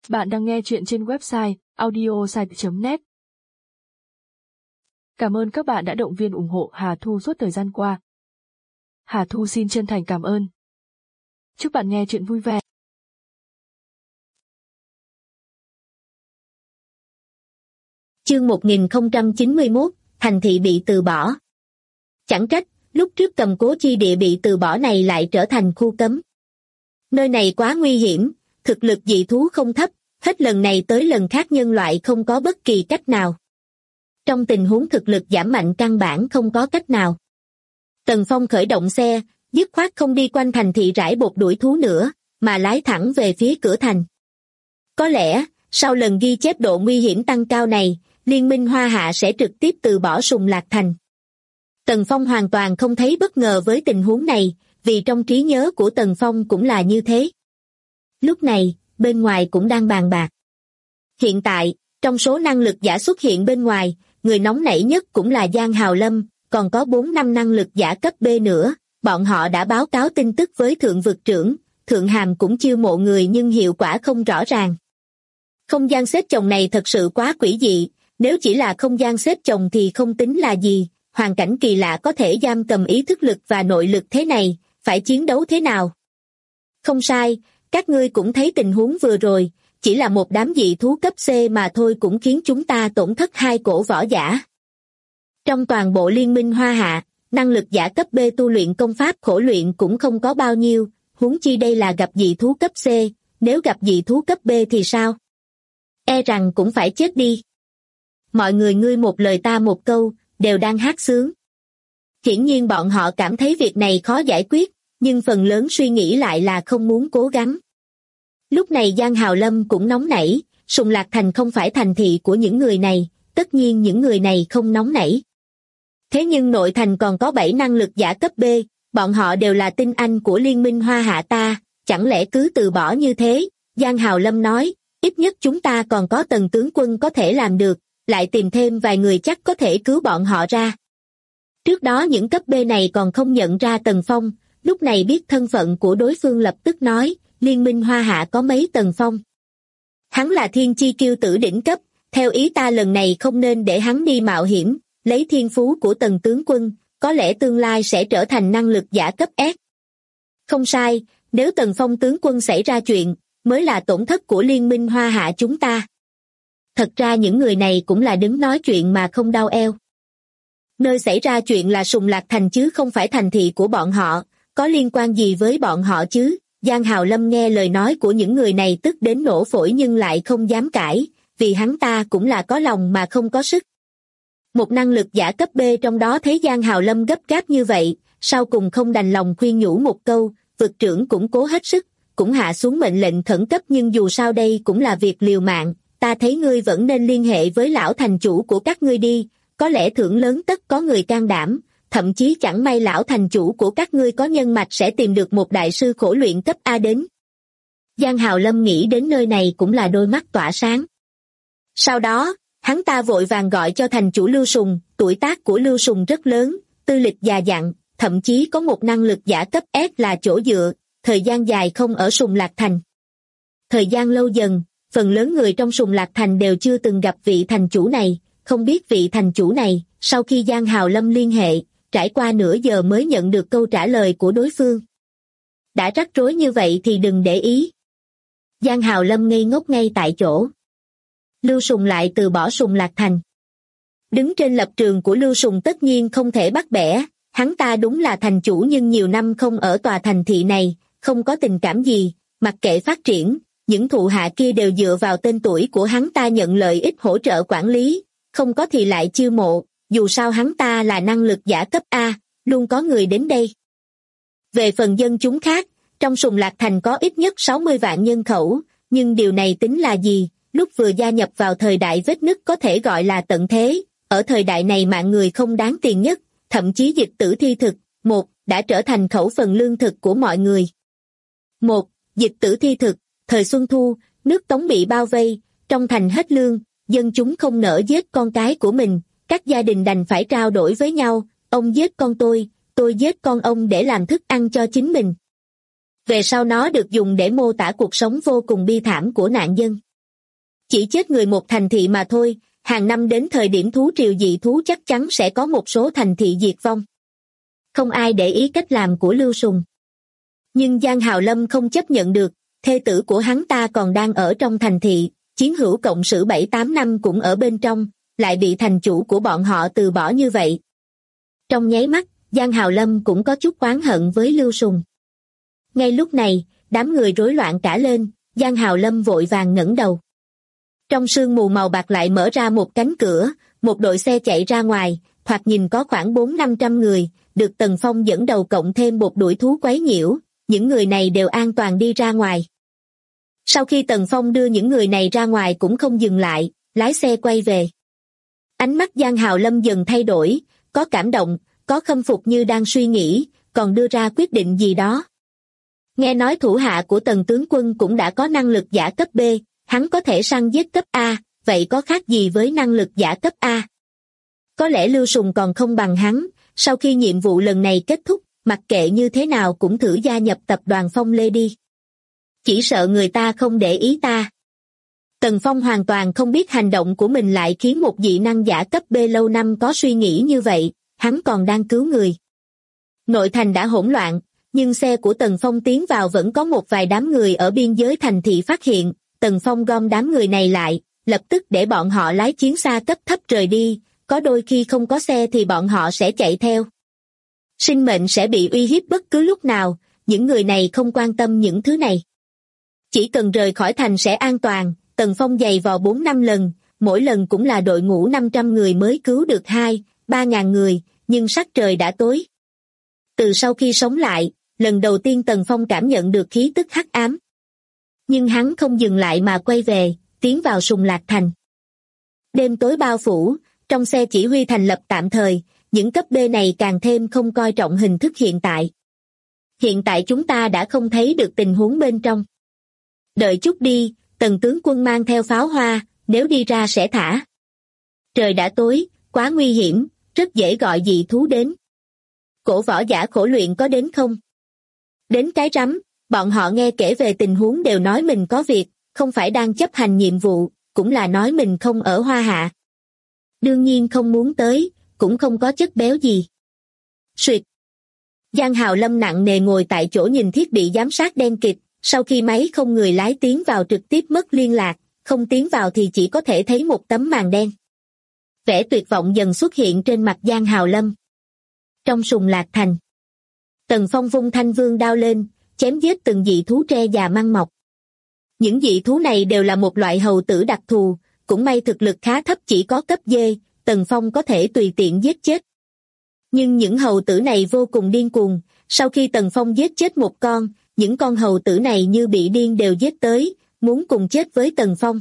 Bạn đang nghe chuyện trên website audiosite.net. Cảm ơn các bạn đã động viên ủng hộ Hà Thu suốt thời gian qua. Hà Thu xin chân thành cảm ơn. Chúc bạn nghe chuyện vui vẻ. Chương 1091, thành thị bị từ bỏ. Chẳng trách, lúc trước cầm cố chi địa bị từ bỏ này lại trở thành khu cấm. Nơi này quá nguy hiểm, thực lực dị thú không thấp, hết lần này tới lần khác nhân loại không có bất kỳ cách nào. Trong tình huống thực lực giảm mạnh căn bản không có cách nào. Tần Phong khởi động xe, dứt khoát không đi quanh thành thị rải bột đuổi thú nữa, mà lái thẳng về phía cửa thành. Có lẽ, sau lần ghi chép độ nguy hiểm tăng cao này, Liên minh Hoa Hạ sẽ trực tiếp từ bỏ Sùng Lạc Thành. Tần Phong hoàn toàn không thấy bất ngờ với tình huống này, vì trong trí nhớ của Tần Phong cũng là như thế. Lúc này, bên ngoài cũng đang bàn bạc. Hiện tại, trong số năng lực giả xuất hiện bên ngoài, người nóng nảy nhất cũng là Giang Hào Lâm, còn có 4-5 năng lực giả cấp B nữa, bọn họ đã báo cáo tin tức với Thượng Vực Trưởng, Thượng Hàm cũng chiêu mộ người nhưng hiệu quả không rõ ràng. Không gian xếp chồng này thật sự quá quỷ dị, nếu chỉ là không gian xếp chồng thì không tính là gì, hoàn cảnh kỳ lạ có thể giam cầm ý thức lực và nội lực thế này, phải chiến đấu thế nào? Không sai, các ngươi cũng thấy tình huống vừa rồi, chỉ là một đám dị thú cấp C mà thôi cũng khiến chúng ta tổn thất 2 cổ võ giả. Trong toàn bộ Liên minh Hoa Hạ, năng lực giả cấp B tu luyện công pháp khổ luyện cũng không có bao nhiêu, huống chi đây là gặp dị thú cấp C, nếu gặp dị thú cấp B thì sao? E rằng cũng phải chết đi. Mọi người ngươi một lời ta một câu, đều đang hát sướng. Hiển nhiên bọn họ cảm thấy việc này khó giải quyết, nhưng phần lớn suy nghĩ lại là không muốn cố gắng. Lúc này Giang Hào Lâm cũng nóng nảy, Sùng Lạc Thành không phải thành thị của những người này, tất nhiên những người này không nóng nảy. Thế nhưng nội thành còn có 7 năng lực giả cấp B, bọn họ đều là tinh anh của Liên minh Hoa Hạ ta, chẳng lẽ cứ từ bỏ như thế? Giang Hào Lâm nói, ít nhất chúng ta còn có Tần tướng quân có thể làm được, lại tìm thêm vài người chắc có thể cứu bọn họ ra. Trước đó những cấp B này còn không nhận ra Tần Phong, lúc này biết thân phận của đối phương lập tức nói, Liên minh Hoa Hạ có mấy Tần Phong. Hắn là thiên chi kiêu tử đỉnh cấp, theo ý ta lần này không nên để hắn đi mạo hiểm, lấy thiên phú của Tần tướng quân, có lẽ tương lai sẽ trở thành năng lực giả cấp S. Không sai, nếu Tần Phong tướng quân xảy ra chuyện, mới là tổn thất của Liên minh Hoa Hạ chúng ta. Thật ra những người này cũng là đứng nói chuyện mà không đau eo. Nơi xảy ra chuyện là Sùng Lạc Thành chứ không phải thành thị của bọn họ, có liên quan gì với bọn họ chứ? Giang Hào Lâm nghe lời nói của những người này tức đến nổ phổi nhưng lại không dám cãi, vì hắn ta cũng là có lòng mà không có sức. Một năng lực giả cấp B trong đó thấy Giang Hào Lâm gấp gáp như vậy, sau cùng không đành lòng khuyên nhủ một câu, vực trưởng cũng cố hết sức, cũng hạ xuống mệnh lệnh khẩn cấp nhưng dù sao đây cũng là việc liều mạng, ta thấy ngươi vẫn nên liên hệ với lão thành chủ của các ngươi đi, có lẽ thưởng lớn tất có người can đảm, thậm chí chẳng may lão thành chủ của các ngươi có nhân mạch sẽ tìm được một đại sư khổ luyện cấp A đến. Giang Hào Lâm nghĩ đến nơi này cũng là đôi mắt tỏa sáng. Sau đó, hắn ta vội vàng gọi cho thành chủ Lưu Sùng, tuổi tác của Lưu Sùng rất lớn, tư lịch già dặn, thậm chí có một năng lực giả cấp S là chỗ dựa, thời gian dài không ở Sùng Lạc Thành. Thời gian lâu dần, phần lớn người trong Sùng Lạc Thành đều chưa từng gặp vị thành chủ này, không biết vị thành chủ này, sau khi Giang Hào Lâm liên hệ, trải qua nửa giờ mới nhận được câu trả lời của đối phương. Đã rắc rối như vậy thì đừng để ý. Giang Hào Lâm ngây ngốc ngay tại chỗ. Lưu Sùng lại từ bỏ Sùng Lạc Thành. Đứng trên lập trường của Lưu Sùng tất nhiên không thể bắt bẻ, hắn ta đúng là thành chủ nhưng nhiều năm không ở tòa thành thị này, không có tình cảm gì, mặc kệ phát triển, những thụ hạ kia đều dựa vào tên tuổi của hắn ta nhận lợi ích hỗ trợ quản lý, không có thì lại chiêu mộ, dù sao hắn ta là năng lực giả cấp A, luôn có người đến đây. Về phần dân chúng khác, trong Sùng Lạc Thành có ít nhất 60 vạn nhân khẩu, nhưng điều này tính là gì, lúc vừa gia nhập vào thời đại vết nứt có thể gọi là tận thế, ở thời đại này mạng người không đáng tiền nhất, thậm chí dịch tử thi thực, đã trở thành khẩu phần lương thực của mọi người. Dịch tử thi thực, thời Xuân Thu, nước Tống bị bao vây, trong thành hết lương, dân chúng không nỡ giết con cái của mình, các gia đình đành phải trao đổi với nhau, ông giết con tôi giết con ông để làm thức ăn cho chính mình. Về sau nó được dùng để mô tả cuộc sống vô cùng bi thảm của nạn dân. Chỉ chết người một thành thị mà thôi, hàng năm đến thời điểm thú triều dị thú chắc chắn sẽ có một số thành thị diệt vong. Không ai để ý cách làm của Lưu Sùng. Nhưng Giang Hào Lâm không chấp nhận được, thê tử của hắn ta còn đang ở trong thành thị, chiến hữu cộng sự 7-8 năm cũng ở bên trong, lại bị thành chủ của bọn họ từ bỏ như vậy. Trong nháy mắt, Giang Hào Lâm cũng có chút oán hận với Lưu Sùng. Ngay lúc này, đám người rối loạn cả lên, Giang Hào Lâm vội vàng ngẩng đầu. Trong sương mù màu bạc lại mở ra một cánh cửa, một đội xe chạy ra ngoài, thoạt nhìn có khoảng 400-500 người, được Tần Phong dẫn đầu cộng thêm một đuổi thú quấy nhiễu, những người này đều an toàn đi ra ngoài. Sau khi Tần Phong đưa những người này ra ngoài cũng không dừng lại, lái xe quay về. Ánh mắt Giang Hào Lâm dần thay đổi, có cảm động, có khâm phục như đang suy nghĩ, còn đưa ra quyết định gì đó. Nghe nói thủ hạ của Tần tướng quân cũng đã có năng lực giả cấp B, hắn có thể săn giết cấp A, vậy có khác gì với năng lực giả cấp A? Có lẽ Lưu Sùng còn không bằng hắn, sau khi nhiệm vụ lần này kết thúc, mặc kệ như thế nào cũng thử gia nhập tập đoàn Phong Lê đi. Chỉ sợ người ta không để ý ta. Tần Phong hoàn toàn không biết hành động của mình lại khiến một dị năng giả cấp B lâu năm có suy nghĩ như vậy, hắn còn đang cứu người. Nội thành đã hỗn loạn, nhưng xe của Tần Phong tiến vào vẫn có một vài đám người ở biên giới thành thị phát hiện, Tần Phong gom đám người này lại, lập tức để bọn họ lái chiến xa cấp thấp rời đi, có đôi khi không có xe thì bọn họ sẽ chạy theo. Sinh mệnh sẽ bị uy hiếp bất cứ lúc nào, những người này không quan tâm những thứ này. Chỉ cần rời khỏi thành sẽ an toàn, Tần Phong giày vò 4-5 lần, mỗi lần cũng là đội ngũ 500 người mới cứu được 2-3 ngàn người, nhưng sắc trời đã tối. Từ sau khi sống lại, lần đầu tiên Tần Phong cảm nhận được khí tức hắc ám. Nhưng hắn không dừng lại mà quay về, tiến vào Sùng Lạc Thành. Đêm tối bao phủ, trong xe chỉ huy thành lập tạm thời, những cấp B này càng thêm không coi trọng hình thức hiện tại. Hiện tại chúng ta đã không thấy được tình huống bên trong. Đợi chút đi, Tần tướng quân mang theo pháo hoa, nếu đi ra sẽ thả. Trời đã tối, quá nguy hiểm, rất dễ gọi dị thú đến. Cổ võ giả khổ luyện có đến không? Đến cái rắm, bọn họ nghe kể về tình huống đều nói mình có việc, không phải đang chấp hành nhiệm vụ, cũng là nói mình không ở Hoa Hạ. Đương nhiên không muốn tới, cũng không có chất béo gì. Suyệt. Giang Hào Lâm nặng nề ngồi tại chỗ nhìn thiết bị giám sát đen kịt, sau khi máy không người lái tiến vào trực tiếp mất liên lạc, không tiến vào thì chỉ có thể thấy một tấm màn đen. Vẻ tuyệt vọng dần xuất hiện trên mặt Giang Hào Lâm. Trong Sùng Lạc Thành, Tần Phong vung thanh vương đao lên, chém giết từng dị thú tre già măng mọc. Những dị thú này đều là một loại hầu tử đặc thù, cũng may thực lực khá thấp chỉ có cấp D, Tần Phong có thể tùy tiện giết chết. Nhưng những hầu tử này vô cùng điên cuồng, sau khi Tần Phong giết chết một con, những con hầu tử này như bị điên đều giết tới, muốn cùng chết với Tần Phong.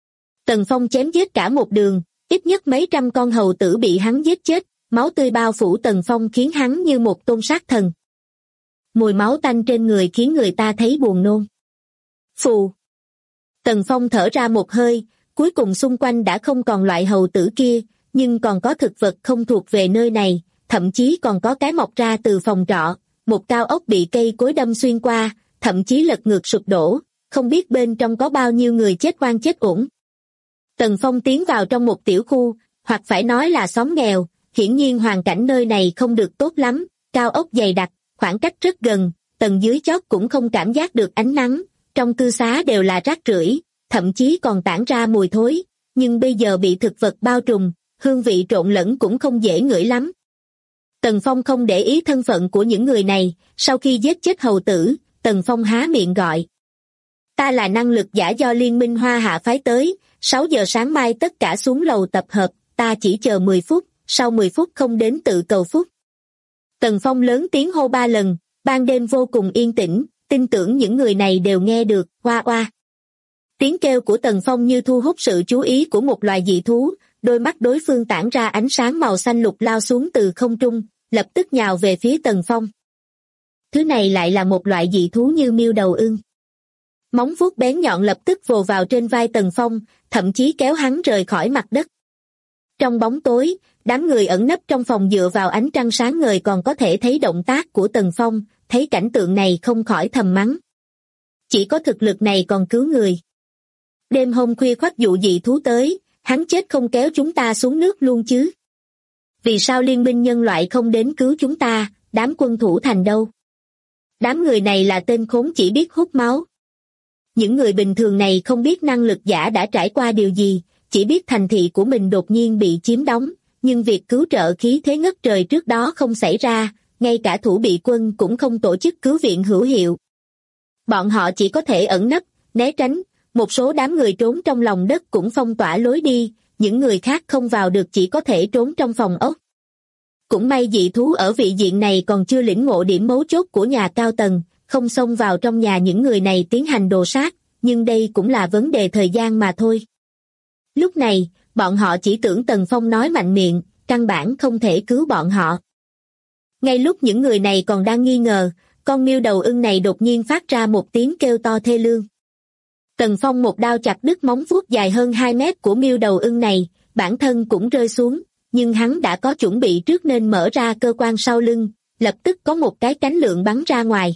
Tần Phong chém giết cả một đường, ít nhất mấy trăm con hầu tử bị hắn giết chết, máu tươi bao phủ Tần Phong khiến hắn như một tôn sát thần. Mùi máu tanh trên người khiến người ta thấy buồn nôn. Phù. Tần Phong thở ra một hơi, cuối cùng xung quanh đã không còn loại hầu tử kia, nhưng còn có thực vật không thuộc về nơi này, thậm chí còn có cái mọc ra từ phòng trọ, một cao ốc bị cây cối đâm xuyên qua, thậm chí lật ngược sụp đổ, không biết bên trong có bao nhiêu người chết oan chết uổng. Tần Phong tiến vào trong một tiểu khu, hoặc phải nói là xóm nghèo, hiển nhiên hoàn cảnh nơi này không được tốt lắm, cao ốc dày đặc, khoảng cách rất gần, tầng dưới chót cũng không cảm giác được ánh nắng, trong cư xá đều là rác rưởi, thậm chí còn tản ra mùi thối, nhưng bây giờ bị thực vật bao trùm, hương vị trộn lẫn cũng không dễ ngửi lắm. Tần Phong không để ý thân phận của những người này, sau khi giết chết hầu tử, Tần Phong há miệng gọi. Ta là năng lực giả do Liên minh Hoa Hạ phái tới, 6 giờ sáng mai tất cả xuống lầu tập hợp, ta chỉ chờ 10 phút, sau 10 phút không đến tự cầu phúc. Tần Phong lớn tiếng hô 3 lần, ban đêm vô cùng yên tĩnh, tin tưởng những người này đều nghe được, oa oa. Tiếng kêu của Tần Phong như thu hút sự chú ý của một loài dị thú, đôi mắt đối phương tản ra ánh sáng màu xanh lục lao xuống từ không trung, lập tức nhào về phía Tần Phong. Thứ này lại là một loại dị thú như miêu đầu ưng. Móng vuốt bén nhọn lập tức vồ vào trên vai Tần Phong, thậm chí kéo hắn rời khỏi mặt đất. Trong bóng tối, đám người ẩn nấp trong phòng dựa vào ánh trăng sáng ngời còn có thể thấy động tác của Tần Phong, thấy cảnh tượng này không khỏi thầm mắng. Chỉ có thực lực này còn cứu người. Đêm hôm khuya khoắt dụ dị thú tới, hắn chết không kéo chúng ta xuống nước luôn chứ. Vì sao liên minh nhân loại không đến cứu chúng ta, đám quân thủ thành đâu? Đám người này là tên khốn chỉ biết hút máu. Những người bình thường này không biết năng lực giả đã trải qua điều gì, chỉ biết thành thị của mình đột nhiên bị chiếm đóng, nhưng việc cứu trợ khí thế ngất trời trước đó không xảy ra, ngay cả thủ bị quân cũng không tổ chức cứu viện hữu hiệu. Bọn họ chỉ có thể ẩn nấp, né tránh, một số đám người trốn trong lòng đất cũng phong tỏa lối đi, những người khác không vào được chỉ có thể trốn trong phòng ốc. Cũng may dị thú ở vị diện này còn chưa lĩnh ngộ điểm mấu chốt của nhà cao tầng, không xông vào trong nhà những người này tiến hành đồ sát, nhưng đây cũng là vấn đề thời gian mà thôi. Lúc này, bọn họ chỉ tưởng Tần Phong nói mạnh miệng, căn bản không thể cứu bọn họ. Ngay lúc những người này còn đang nghi ngờ, con miêu đầu ưng này đột nhiên phát ra một tiếng kêu to thê lương. Tần Phong một đao chặt đứt móng vuốt dài hơn 2 mét của miêu đầu ưng này, bản thân cũng rơi xuống, nhưng hắn đã có chuẩn bị trước nên mở ra cơ quan sau lưng, lập tức có một cái cánh lượn bắn ra ngoài.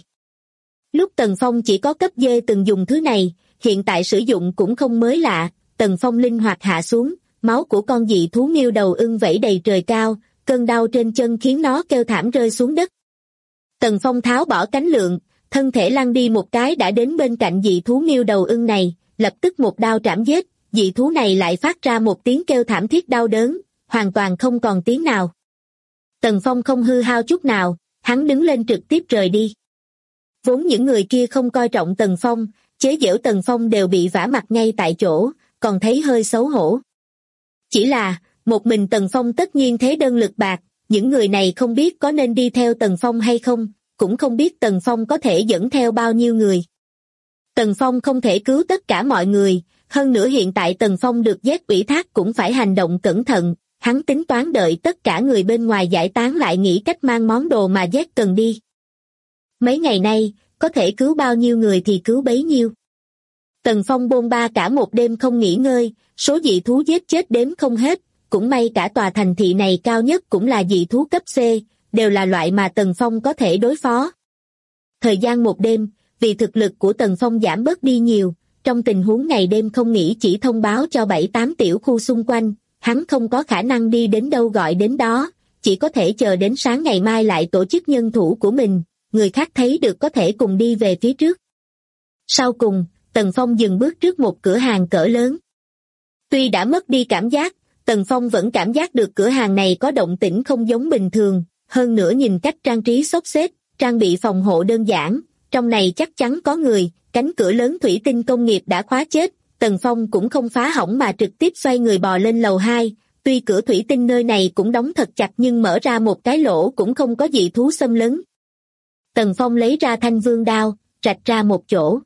Lúc Tần Phong chỉ có cấp D từng dùng thứ này, hiện tại sử dụng cũng không mới lạ, Tần Phong linh hoạt hạ xuống, máu của con dị thú miêu đầu ưng vẩy đầy trời cao, cơn đau trên chân khiến nó kêu thảm rơi xuống đất. Tần Phong tháo bỏ cánh lượn, thân thể lăn đi một cái đã đến bên cạnh dị thú miêu đầu ưng này, lập tức một đao trảm giết, dị thú này lại phát ra một tiếng kêu thảm thiết đau đớn, hoàn toàn không còn tiếng nào. Tần Phong không hư hao chút nào, hắn đứng lên trực tiếp rời đi. Vốn những người kia không coi trọng Tần Phong, chế giễu Tần Phong đều bị vả mặt ngay tại chỗ, còn thấy hơi xấu hổ. Chỉ là, một mình Tần Phong tất nhiên thế đơn lực bạc, những người này không biết có nên đi theo Tần Phong hay không, cũng không biết Tần Phong có thể dẫn theo bao nhiêu người. Tần Phong không thể cứu tất cả mọi người, hơn nữa hiện tại Tần Phong được Z ủy thác cũng phải hành động cẩn thận, hắn tính toán đợi tất cả người bên ngoài giải tán lại nghĩ cách mang món đồ mà Z cần đi. Mấy ngày nay, có thể cứu bao nhiêu người thì cứu bấy nhiêu. Tần Phong bôn ba cả một đêm không nghỉ ngơi, số dị thú giết chết đếm không hết, cũng may cả tòa thành thị này cao nhất cũng là dị thú cấp C, đều là loại mà Tần Phong có thể đối phó. Thời gian một đêm, vì thực lực của Tần Phong giảm bớt đi nhiều, trong tình huống ngày đêm không nghỉ chỉ thông báo cho 7-8 tiểu khu xung quanh, hắn không có khả năng đi đến đâu gọi đến đó, chỉ có thể chờ đến sáng ngày mai lại tổ chức nhân thủ của mình, người khác thấy được có thể cùng đi về phía trước. Sau cùng, Tần Phong dừng bước trước một cửa hàng cỡ lớn. Tuy đã mất đi cảm giác, Tần Phong vẫn cảm giác được cửa hàng này có động tĩnh không giống bình thường, hơn nữa nhìn cách trang trí xốc xếch, trang bị phòng hộ đơn giản, trong này chắc chắn có người, cánh cửa lớn thủy tinh công nghiệp đã khóa chết, Tần Phong cũng không phá hỏng mà trực tiếp xoay người bò lên lầu 2, tuy cửa thủy tinh nơi này cũng đóng thật chặt nhưng mở ra một cái lỗ cũng không có dị thú xâm lấn. Tần Phong lấy ra thanh vương đao, rạch ra một chỗ.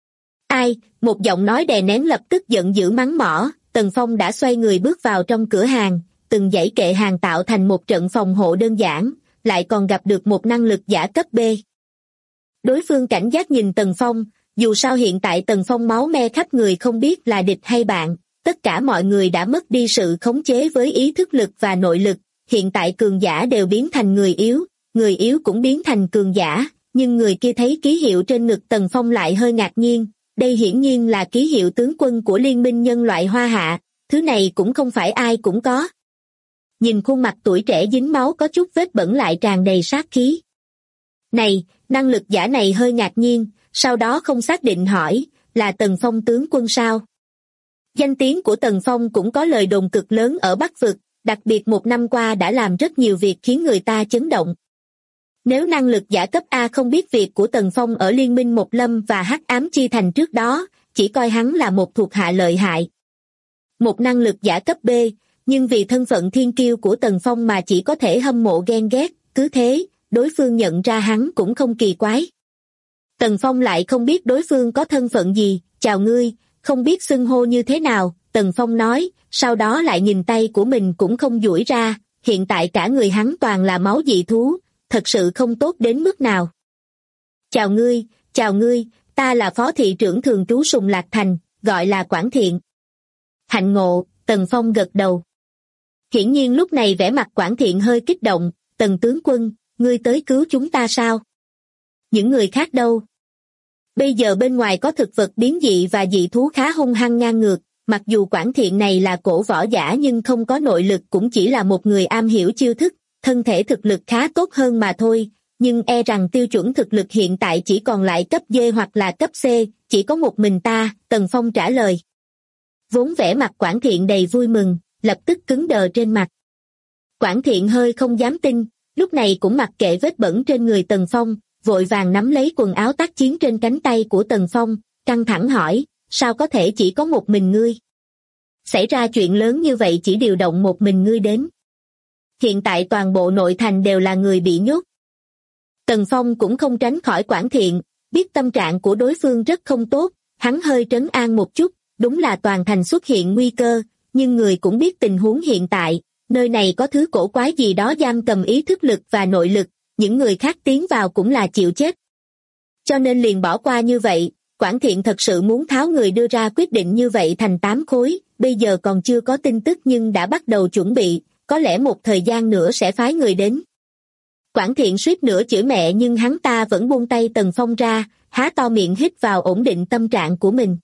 Ai, một giọng nói đè nén lập tức giận dữ mắng mỏ, Tần Phong đã xoay người bước vào trong cửa hàng, từng dãy kệ hàng tạo thành một trận phòng hộ đơn giản, lại còn gặp được một năng lực giả cấp B. Đối phương cảnh giác nhìn Tần Phong, dù sao hiện tại Tần Phong máu me khắp người không biết là địch hay bạn, tất cả mọi người đã mất đi sự khống chế với ý thức lực và nội lực, hiện tại cường giả đều biến thành người yếu cũng biến thành cường giả, nhưng người kia thấy ký hiệu trên ngực Tần Phong lại hơi ngạc nhiên, đây hiển nhiên là ký hiệu tướng quân của Liên minh nhân loại Hoa Hạ, thứ này cũng không phải ai cũng có. Nhìn khuôn mặt tuổi trẻ dính máu có chút vết bẩn lại tràn đầy sát khí. Này, năng lực giả này hơi ngạc nhiên, sau đó không xác định hỏi, là Tần Phong tướng quân sao? Danh tiếng của Tần Phong cũng có lời đồn cực lớn ở Bắc Vực, đặc biệt một năm qua đã làm rất nhiều việc khiến người ta chấn động. Nếu năng lực giả cấp A không biết việc của Tần Phong ở Liên minh Một Lâm và Hắc Ám Chi Thành trước đó, chỉ coi hắn là một thuộc hạ lợi hại. Một năng lực giả cấp B, nhưng vì thân phận thiên kiêu của Tần Phong mà chỉ có thể hâm mộ ghen ghét, cứ thế, đối phương nhận ra hắn cũng không kỳ quái. Tần Phong lại không biết đối phương có thân phận gì, chào ngươi, không biết xưng hô như thế nào, Tần Phong nói, sau đó lại nhìn tay của mình cũng không duỗi ra, hiện tại cả người hắn toàn là máu dị thú, thật sự không tốt đến mức nào. Chào ngươi, ta là phó thị trưởng thường trú Sùng Lạc Thành, gọi là Quản Thiện. Hạnh ngộ, Tần Phong gật đầu. Hiển nhiên lúc này vẻ mặt Quản Thiện hơi kích động, Tần tướng quân, ngươi tới cứu chúng ta sao? Những người khác đâu? Bây giờ bên ngoài có thực vật biến dị và dị thú khá hung hăng ngang ngược, mặc dù Quản Thiện này là cổ võ giả nhưng không có nội lực, cũng chỉ là một người am hiểu chiêu thức, thân thể thực lực khá tốt hơn mà thôi, nhưng e rằng tiêu chuẩn thực lực hiện tại chỉ còn lại cấp D hoặc là cấp C, chỉ có một mình ta, Tần Phong trả lời. Vốn vẻ mặt Quản Thiện đầy vui mừng, lập tức cứng đờ trên mặt. Quản Thiện hơi không dám tin, lúc này cũng mặc kệ vết bẩn trên người Tần Phong, vội vàng nắm lấy quần áo tác chiến trên cánh tay của Tần Phong, căng thẳng hỏi, sao có thể chỉ có một mình ngươi? Xảy ra chuyện lớn như vậy chỉ điều động một mình ngươi đến. Hiện tại toàn bộ nội thành đều là người bị nhốt. Tần Phong cũng không tránh khỏi Quản Thiện, biết tâm trạng của đối phương rất không tốt, hắn hơi trấn an một chút, đúng là toàn thành xuất hiện nguy cơ, nhưng người cũng biết tình huống hiện tại, nơi này có thứ cổ quái gì đó giam cầm ý thức lực và nội lực, những người khác tiến vào cũng là chịu chết. Cho nên liền bỏ qua như vậy, Quản Thiện thật sự muốn tháo người đưa ra quyết định như vậy thành 8 khối, bây giờ còn chưa có tin tức nhưng đã bắt đầu chuẩn bị, có lẽ một thời gian nữa sẽ phái người đến. Quản Thiện suýt nữa chửi mẹ nhưng hắn ta vẫn buông tay Tần Phong ra, há to miệng hít vào ổn định tâm trạng của mình.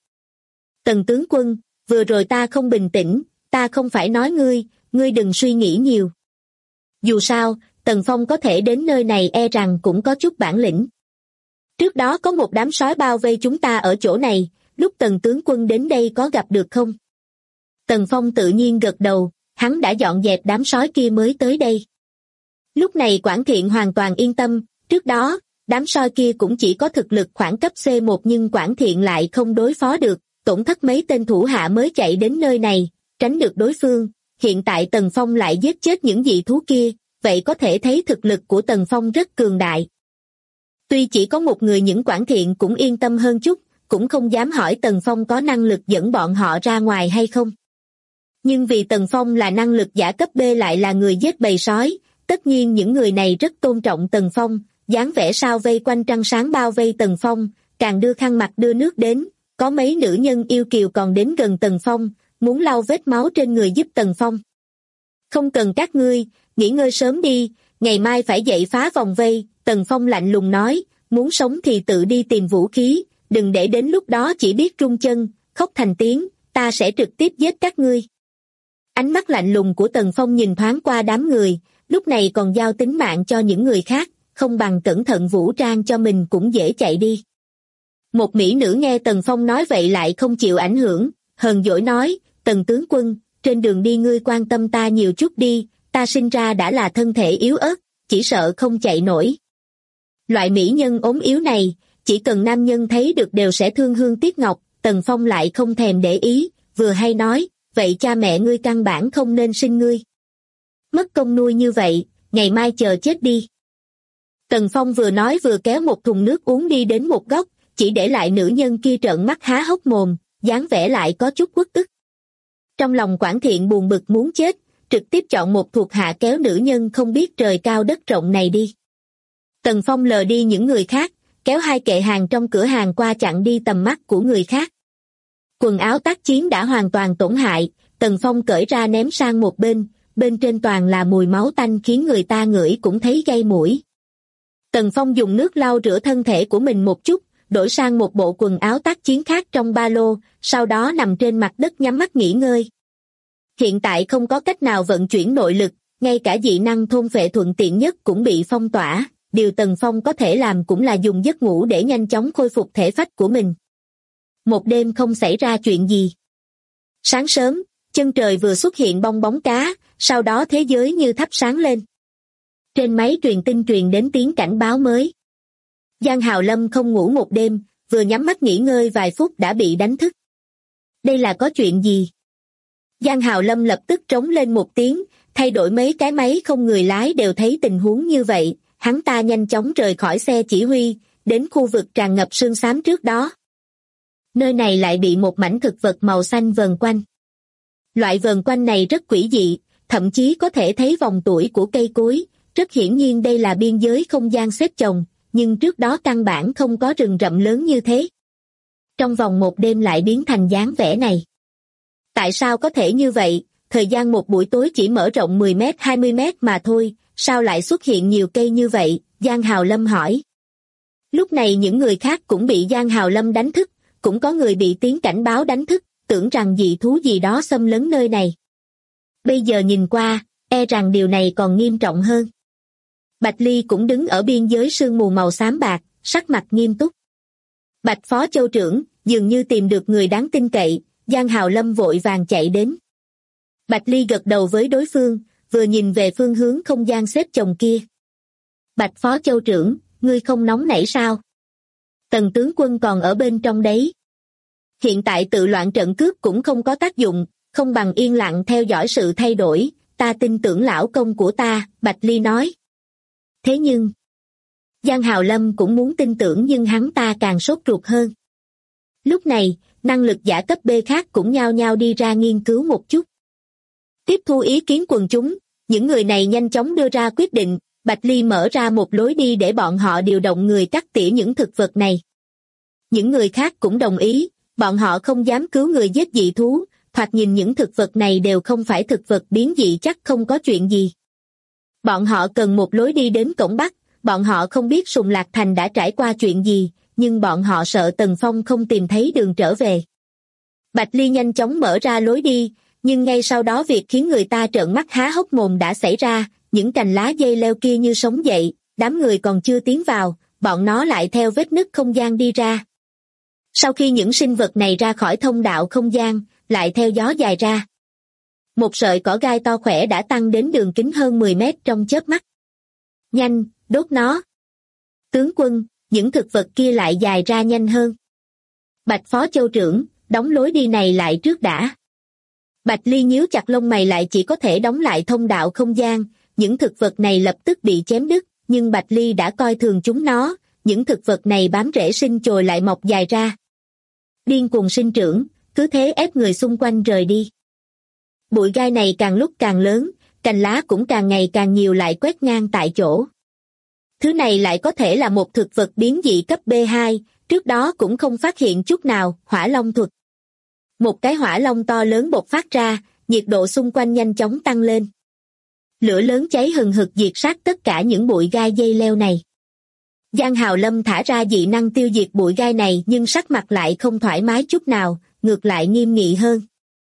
Tần tướng quân, vừa rồi ta không bình tĩnh, ta không phải nói ngươi đừng suy nghĩ nhiều. Dù sao, Tần Phong có thể đến nơi này e rằng cũng có chút bản lĩnh. Trước đó có một đám sói bao vây chúng ta ở chỗ này, lúc Tần tướng quân đến đây có gặp được không? Tần Phong tự nhiên gật đầu, hắn đã dọn dẹp đám sói kia mới tới đây. Lúc này Quản Thiện hoàn toàn yên tâm, trước đó, đám sói kia cũng chỉ có thực lực khoảng cấp C1 nhưng Quản Thiện lại không đối phó được, tổn thất mấy tên thủ hạ mới chạy đến nơi này, tránh được đối phương. Hiện tại Tần Phong lại giết chết những dị thú kia, vậy có thể thấy thực lực của Tần Phong rất cường đại. Tuy chỉ có một người nhưng Quản Thiện cũng yên tâm hơn chút, cũng không dám hỏi Tần Phong có năng lực dẫn bọn họ ra ngoài hay không. Nhưng vì Tần Phong là năng lực giả cấp B lại là người giết bầy sói, tất nhiên những người này rất tôn trọng Tần Phong, dáng vẻ sao vây quanh trăng sáng bao vây Tần Phong, càng đưa khăn mặt đưa nước đến, có mấy nữ nhân yêu kiều còn đến gần Tần Phong, muốn lau vết máu trên người giúp Tần Phong. Không cần các ngươi, nghỉ ngơi sớm đi, ngày mai phải dậy phá vòng vây, Tần Phong lạnh lùng nói, muốn sống thì tự đi tìm vũ khí, đừng để đến lúc đó chỉ biết rung chân, khóc thành tiếng, ta sẽ trực tiếp giết các ngươi. Ánh mắt lạnh lùng của Tần Phong nhìn thoáng qua đám người, lúc này còn giao tính mạng cho những người khác, không bằng cẩn thận vũ trang cho mình cũng dễ chạy đi. Một mỹ nữ nghe Tần Phong nói vậy lại không chịu ảnh hưởng, hờn dỗi nói, Tần tướng quân, trên đường đi ngươi quan tâm ta nhiều chút đi, ta sinh ra đã là thân thể yếu ớt, chỉ sợ không chạy nổi. Loại mỹ nhân ốm yếu này, chỉ cần nam nhân thấy được đều sẽ thương hương tiếc ngọc, Tần Phong lại không thèm để ý, vừa hay nói, vậy cha mẹ ngươi căn bản không nên sinh ngươi. Mất công nuôi như vậy, ngày mai chờ chết đi. Tần Phong vừa nói vừa kéo một thùng nước uống đi đến một góc, chỉ để lại nữ nhân kia trợn mắt há hốc mồm, dáng vẻ lại có chút uất ức. Trong lòng Quản Thiện buồn bực muốn chết, trực tiếp chọn một thuộc hạ kéo nữ nhân không biết trời cao đất rộng này đi. Tần Phong lờ đi những người khác, kéo hai kệ hàng trong cửa hàng qua chặn đi tầm mắt của người khác. Quần áo tác chiến đã hoàn toàn tổn hại, Tần Phong cởi ra ném sang một bên trên toàn là mùi máu tanh khiến người ta ngửi cũng thấy gây mũi. Tần Phong dùng nước lau rửa thân thể của mình một chút, đổi sang một bộ quần áo tác chiến khác trong ba lô, sau đó nằm trên mặt đất nhắm mắt nghỉ ngơi. Hiện tại không có cách nào vận chuyển nội lực, ngay cả dị năng thôn phệ thuận tiện nhất cũng bị phong tỏa, điều Tần Phong có thể làm cũng là dùng giấc ngủ để nhanh chóng khôi phục thể phách của mình. Một đêm không xảy ra chuyện gì. Sáng sớm, chân trời vừa xuất hiện bong bóng cá, sau đó thế giới như thắp sáng lên. Trên máy truyền tin truyền đến tiếng cảnh báo mới. Giang Hào Lâm không ngủ một đêm, vừa nhắm mắt nghỉ ngơi vài phút đã bị đánh thức. Đây là có chuyện gì? Giang Hào Lâm lập tức trống lên một tiếng, thay đổi mấy cái máy không người lái đều thấy tình huống như vậy, hắn ta nhanh chóng rời khỏi xe chỉ huy, đến khu vực tràn ngập sương xám trước đó. Nơi này lại bị một mảnh thực vật màu xanh vờn quanh. Loại vờn quanh này rất quỷ dị, thậm chí có thể thấy vòng tuổi của cây cối, rất hiển nhiên đây là biên giới không gian xếp chồng, nhưng trước đó căn bản không có rừng rậm lớn như thế. Trong vòng một đêm lại biến thành dáng vẻ này. Tại sao có thể như vậy, thời gian một buổi tối chỉ mở rộng 10 mét 20 mét mà thôi, sao lại xuất hiện nhiều cây như vậy, Giang Hào Lâm hỏi. Lúc này những người khác cũng bị Giang Hào Lâm đánh thức, cũng có người bị tiếng cảnh báo đánh thức, tưởng rằng dị thú gì đó xâm lấn nơi này. Bây giờ nhìn qua, e rằng điều này còn nghiêm trọng hơn. Bạch Ly cũng đứng ở biên giới sương mù màu xám bạc, sắc mặt nghiêm túc. Bạch Phó Châu trưởng, dường như tìm được người đáng tin cậy, Giang Hào Lâm vội vàng chạy đến. Bạch Ly gật đầu với đối phương, vừa nhìn về phương hướng không gian xếp chồng kia. Bạch Phó Châu trưởng, ngươi không nóng nảy sao? Tần tướng quân còn ở bên trong đấy. Hiện tại tự loạn trận cướp cũng không có tác dụng, không bằng yên lặng theo dõi sự thay đổi, ta tin tưởng lão công của ta, Bạch Ly nói. Thế nhưng, Giang Hào Lâm cũng muốn tin tưởng nhưng hắn ta càng sốt ruột hơn. Lúc này, năng lực giả cấp B khác cũng nhao nhao đi ra nghiên cứu một chút. Tiếp thu ý kiến quần chúng, những người này nhanh chóng đưa ra quyết định, Bạch Ly mở ra một lối đi để bọn họ điều động người cắt tỉa những thực vật này. Những người khác cũng đồng ý, bọn họ không dám cứu người giết dị thú, thoạt nhìn những thực vật này đều không phải thực vật biến dị chắc không có chuyện gì. Bọn họ cần một lối đi đến cổng Bắc, bọn họ không biết Sùng Lạc Thành đã trải qua chuyện gì, nhưng bọn họ sợ Tần Phong không tìm thấy đường trở về. Bạch Ly nhanh chóng mở ra lối đi, nhưng ngay sau đó việc khiến người ta trợn mắt há hốc mồm đã xảy ra, những cành lá dây leo kia như sống dậy, đám người còn chưa tiến vào, bọn nó lại theo vết nứt không gian đi ra. Sau khi những sinh vật này ra khỏi thông đạo không gian, lại theo gió dài ra. Một sợi cỏ gai to khỏe đã tăng đến đường kính hơn 10 mét trong chớp mắt. Nhanh, đốt nó. Tướng quân, những thực vật kia lại dài ra nhanh hơn. Bạch Phó Châu trưởng, đóng lối đi này lại trước đã. Bạch Ly nhíu chặt lông mày lại chỉ có thể đóng lại thông đạo không gian, những thực vật này lập tức bị chém đứt, nhưng Bạch Ly đã coi thường chúng nó, những thực vật này bám rễ sinh chồi lại mọc dài ra. Điên cuồng sinh trưởng, cứ thế ép người xung quanh rời đi. Bụi gai này càng lúc càng lớn, cành lá cũng càng ngày càng nhiều lại quét ngang tại chỗ. Thứ này lại có thể là một thực vật biến dị cấp B2, trước đó cũng không phát hiện chút nào, hỏa long thuật. Một cái hỏa long to lớn bộc phát ra, nhiệt độ xung quanh nhanh chóng tăng lên. Lửa lớn cháy hừng hực diệt sát tất cả những bụi gai dây leo này. Giang Hào Lâm thả ra dị năng tiêu diệt bụi gai này nhưng sắc mặt lại không thoải mái chút nào, ngược lại nghiêm nghị hơn.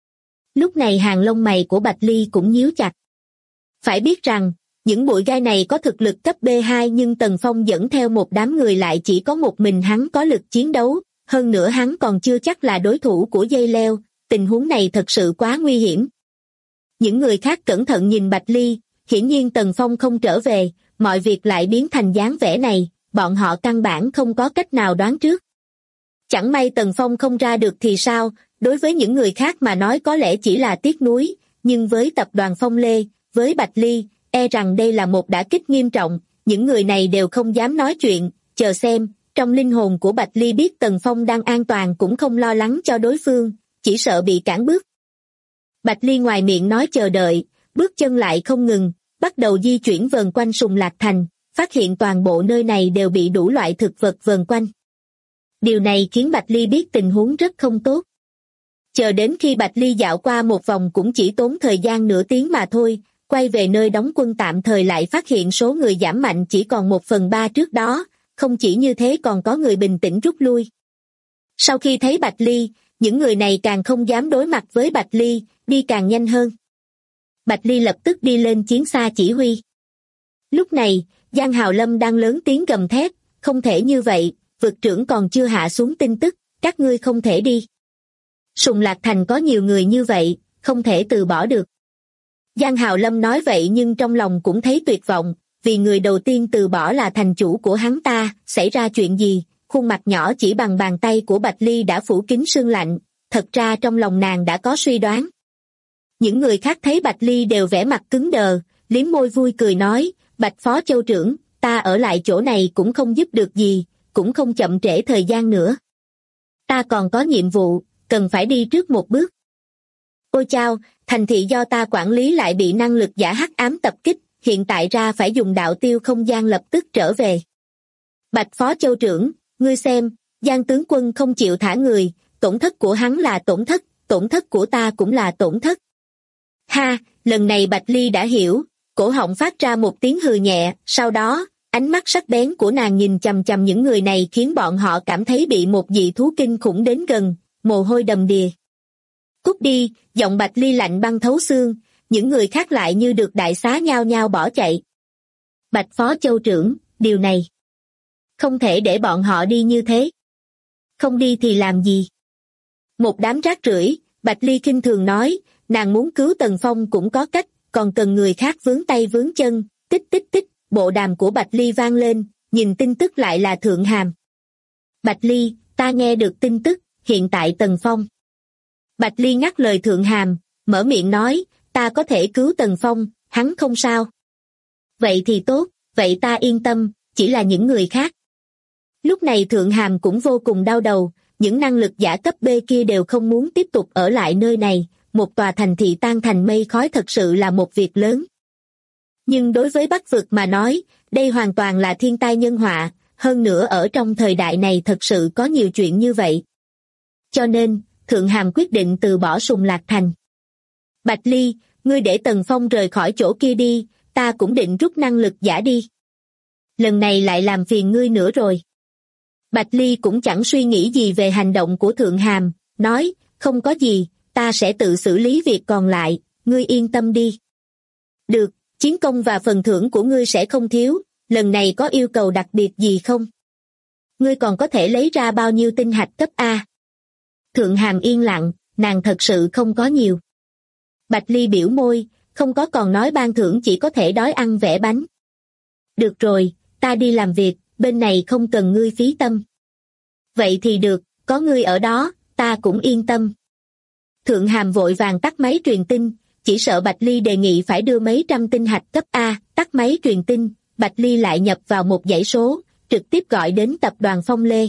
Lúc này hàng lông mày của Bạch Ly cũng nhíu chặt. Phải biết rằng, những bụi gai này có thực lực cấp B2 nhưng Tần Phong dẫn theo một đám người lại chỉ có một mình hắn có lực chiến đấu, hơn nữa hắn còn chưa chắc là đối thủ của dây leo, tình huống này thật sự quá nguy hiểm. Những người khác cẩn thận nhìn Bạch Ly, hiển nhiên Tần Phong không trở về, mọi việc lại biến thành dáng vẻ này, bọn họ căn bản không có cách nào đoán trước. Chẳng may Tần Phong không ra được thì sao, đối với những người khác mà nói có lẽ chỉ là tiếc nuối, nhưng với tập đoàn Phong Lê, với Bạch Ly, e rằng đây là một đả kích nghiêm trọng, những người này đều không dám nói chuyện, chờ xem, trong linh hồn của Bạch Ly biết Tần Phong đang an toàn cũng không lo lắng cho đối phương, chỉ sợ bị cản bước. Bạch Ly ngoài miệng nói chờ đợi, bước chân lại không ngừng, bắt đầu di chuyển vờn quanh Sùng Lạc Thành, phát hiện toàn bộ nơi này đều bị đủ loại thực vật vờn quanh. Điều này khiến Bạch Ly biết tình huống rất không tốt. Chờ đến khi Bạch Ly dạo qua một vòng cũng chỉ tốn thời gian nửa tiếng mà thôi, quay về nơi đóng quân tạm thời lại phát hiện số người giảm mạnh chỉ còn 1/3 trước đó, không chỉ như thế còn có người bình tĩnh rút lui. Sau khi thấy Bạch Ly, những người này càng không dám đối mặt với Bạch Ly, đi càng nhanh hơn. Bạch Ly lập tức đi lên chiến xa chỉ huy. Lúc này, Giang Hào Lâm đang lớn tiếng gầm thét, không thể như vậy, vực trưởng còn chưa hạ xuống tin tức, các ngươi không thể đi. Sùng Lạc Thành có nhiều người như vậy, không thể từ bỏ được. Giang Hào Lâm nói vậy nhưng trong lòng cũng thấy tuyệt vọng, vì người đầu tiên từ bỏ là thành chủ của hắn ta, xảy ra chuyện gì, khuôn mặt nhỏ chỉ bằng bàn tay của Bạch Ly đã phủ kín sương lạnh, thật ra trong lòng nàng đã có suy đoán. Những người khác thấy Bạch Ly đều vẻ mặt cứng đờ, liếm môi vui cười nói, Bạch Phó Châu trưởng, ta ở lại chỗ này cũng không giúp được gì, cũng không chậm trễ thời gian nữa. Ta còn có nhiệm vụ, cần phải đi trước một bước. Ôi chao, thành thị do ta quản lý lại bị năng lực giả hắc ám tập kích, hiện tại ra phải dùng đạo tiêu không gian lập tức trở về. Bạch Phó Châu trưởng, ngươi xem, Giang tướng quân không chịu thả người, tổn thất của hắn là tổn thất của ta cũng là tổn thất. Ha, lần này Bạch Ly đã hiểu, cổ họng phát ra một tiếng hừ nhẹ, sau đó, Ánh mắt sắc bén của nàng nhìn chằm chằm những người này khiến bọn họ cảm thấy bị một dị thú kinh khủng đến gần, mồ hôi đầm đìa. Cút đi, giọng Bạch Ly lạnh băng thấu xương, những người khác lại như được đại xá nhao nhao bỏ chạy. Bạch Phó Châu trưởng, điều này không thể để bọn họ đi như thế. Không đi thì làm gì? Một đám rác rưởi, Bạch Ly khinh thường nói, nàng muốn cứu Tần Phong cũng có cách, còn cần người khác vướng tay vướng chân, tích tích tích, bộ đàm của Bạch Ly vang lên, nhìn tin tức lại là Thượng Hàm. Bạch Ly, ta nghe được tin tức, hiện tại Tần Phong. Bạch Ly ngắt lời Thượng Hàm, mở miệng nói, ta có thể cứu Tần Phong, hắn không sao. Vậy thì tốt, vậy ta yên tâm, chỉ là những người khác. Lúc này Thượng Hàm cũng vô cùng đau đầu, những năng lực giả cấp B kia đều không muốn tiếp tục ở lại nơi này, một tòa thành thị tan thành mây khói thật sự là một việc lớn. Nhưng đối với Bắc Vực mà nói, đây hoàn toàn là thiên tai nhân họa, hơn nữa ở trong thời đại này thật sự có nhiều chuyện như vậy. Cho nên, Thượng Hàm quyết định từ bỏ Sùng Lạc Thành. Bạch Ly, ngươi để Tần Phong rời khỏi chỗ kia đi, ta cũng định rút năng lực giả đi. Lần này lại làm phiền ngươi nữa rồi. Bạch Ly cũng chẳng suy nghĩ gì về hành động của Thượng Hàm, nói, không có gì, ta sẽ tự xử lý việc còn lại, ngươi yên tâm đi. Được, chiến công và phần thưởng của ngươi sẽ không thiếu, lần này có yêu cầu đặc biệt gì không? Ngươi còn có thể lấy ra bao nhiêu tinh hạch cấp A? Thượng Hàm yên lặng, nàng thật sự không có nhiều. Bạch Ly biểu môi, không có, còn nói ban thưởng chỉ có thể đói ăn vẽ bánh. Được rồi, ta đi làm việc, bên này không cần ngươi phí tâm. Vậy thì được, có ngươi ở đó, ta cũng yên tâm. Thượng Hàm vội vàng tắt máy truyền tin, chỉ sợ Bạch Ly đề nghị phải đưa mấy trăm tinh hạch cấp A, tắt máy truyền tin, Bạch Ly lại nhập vào một dãy số, trực tiếp gọi đến tập đoàn Phong Lê.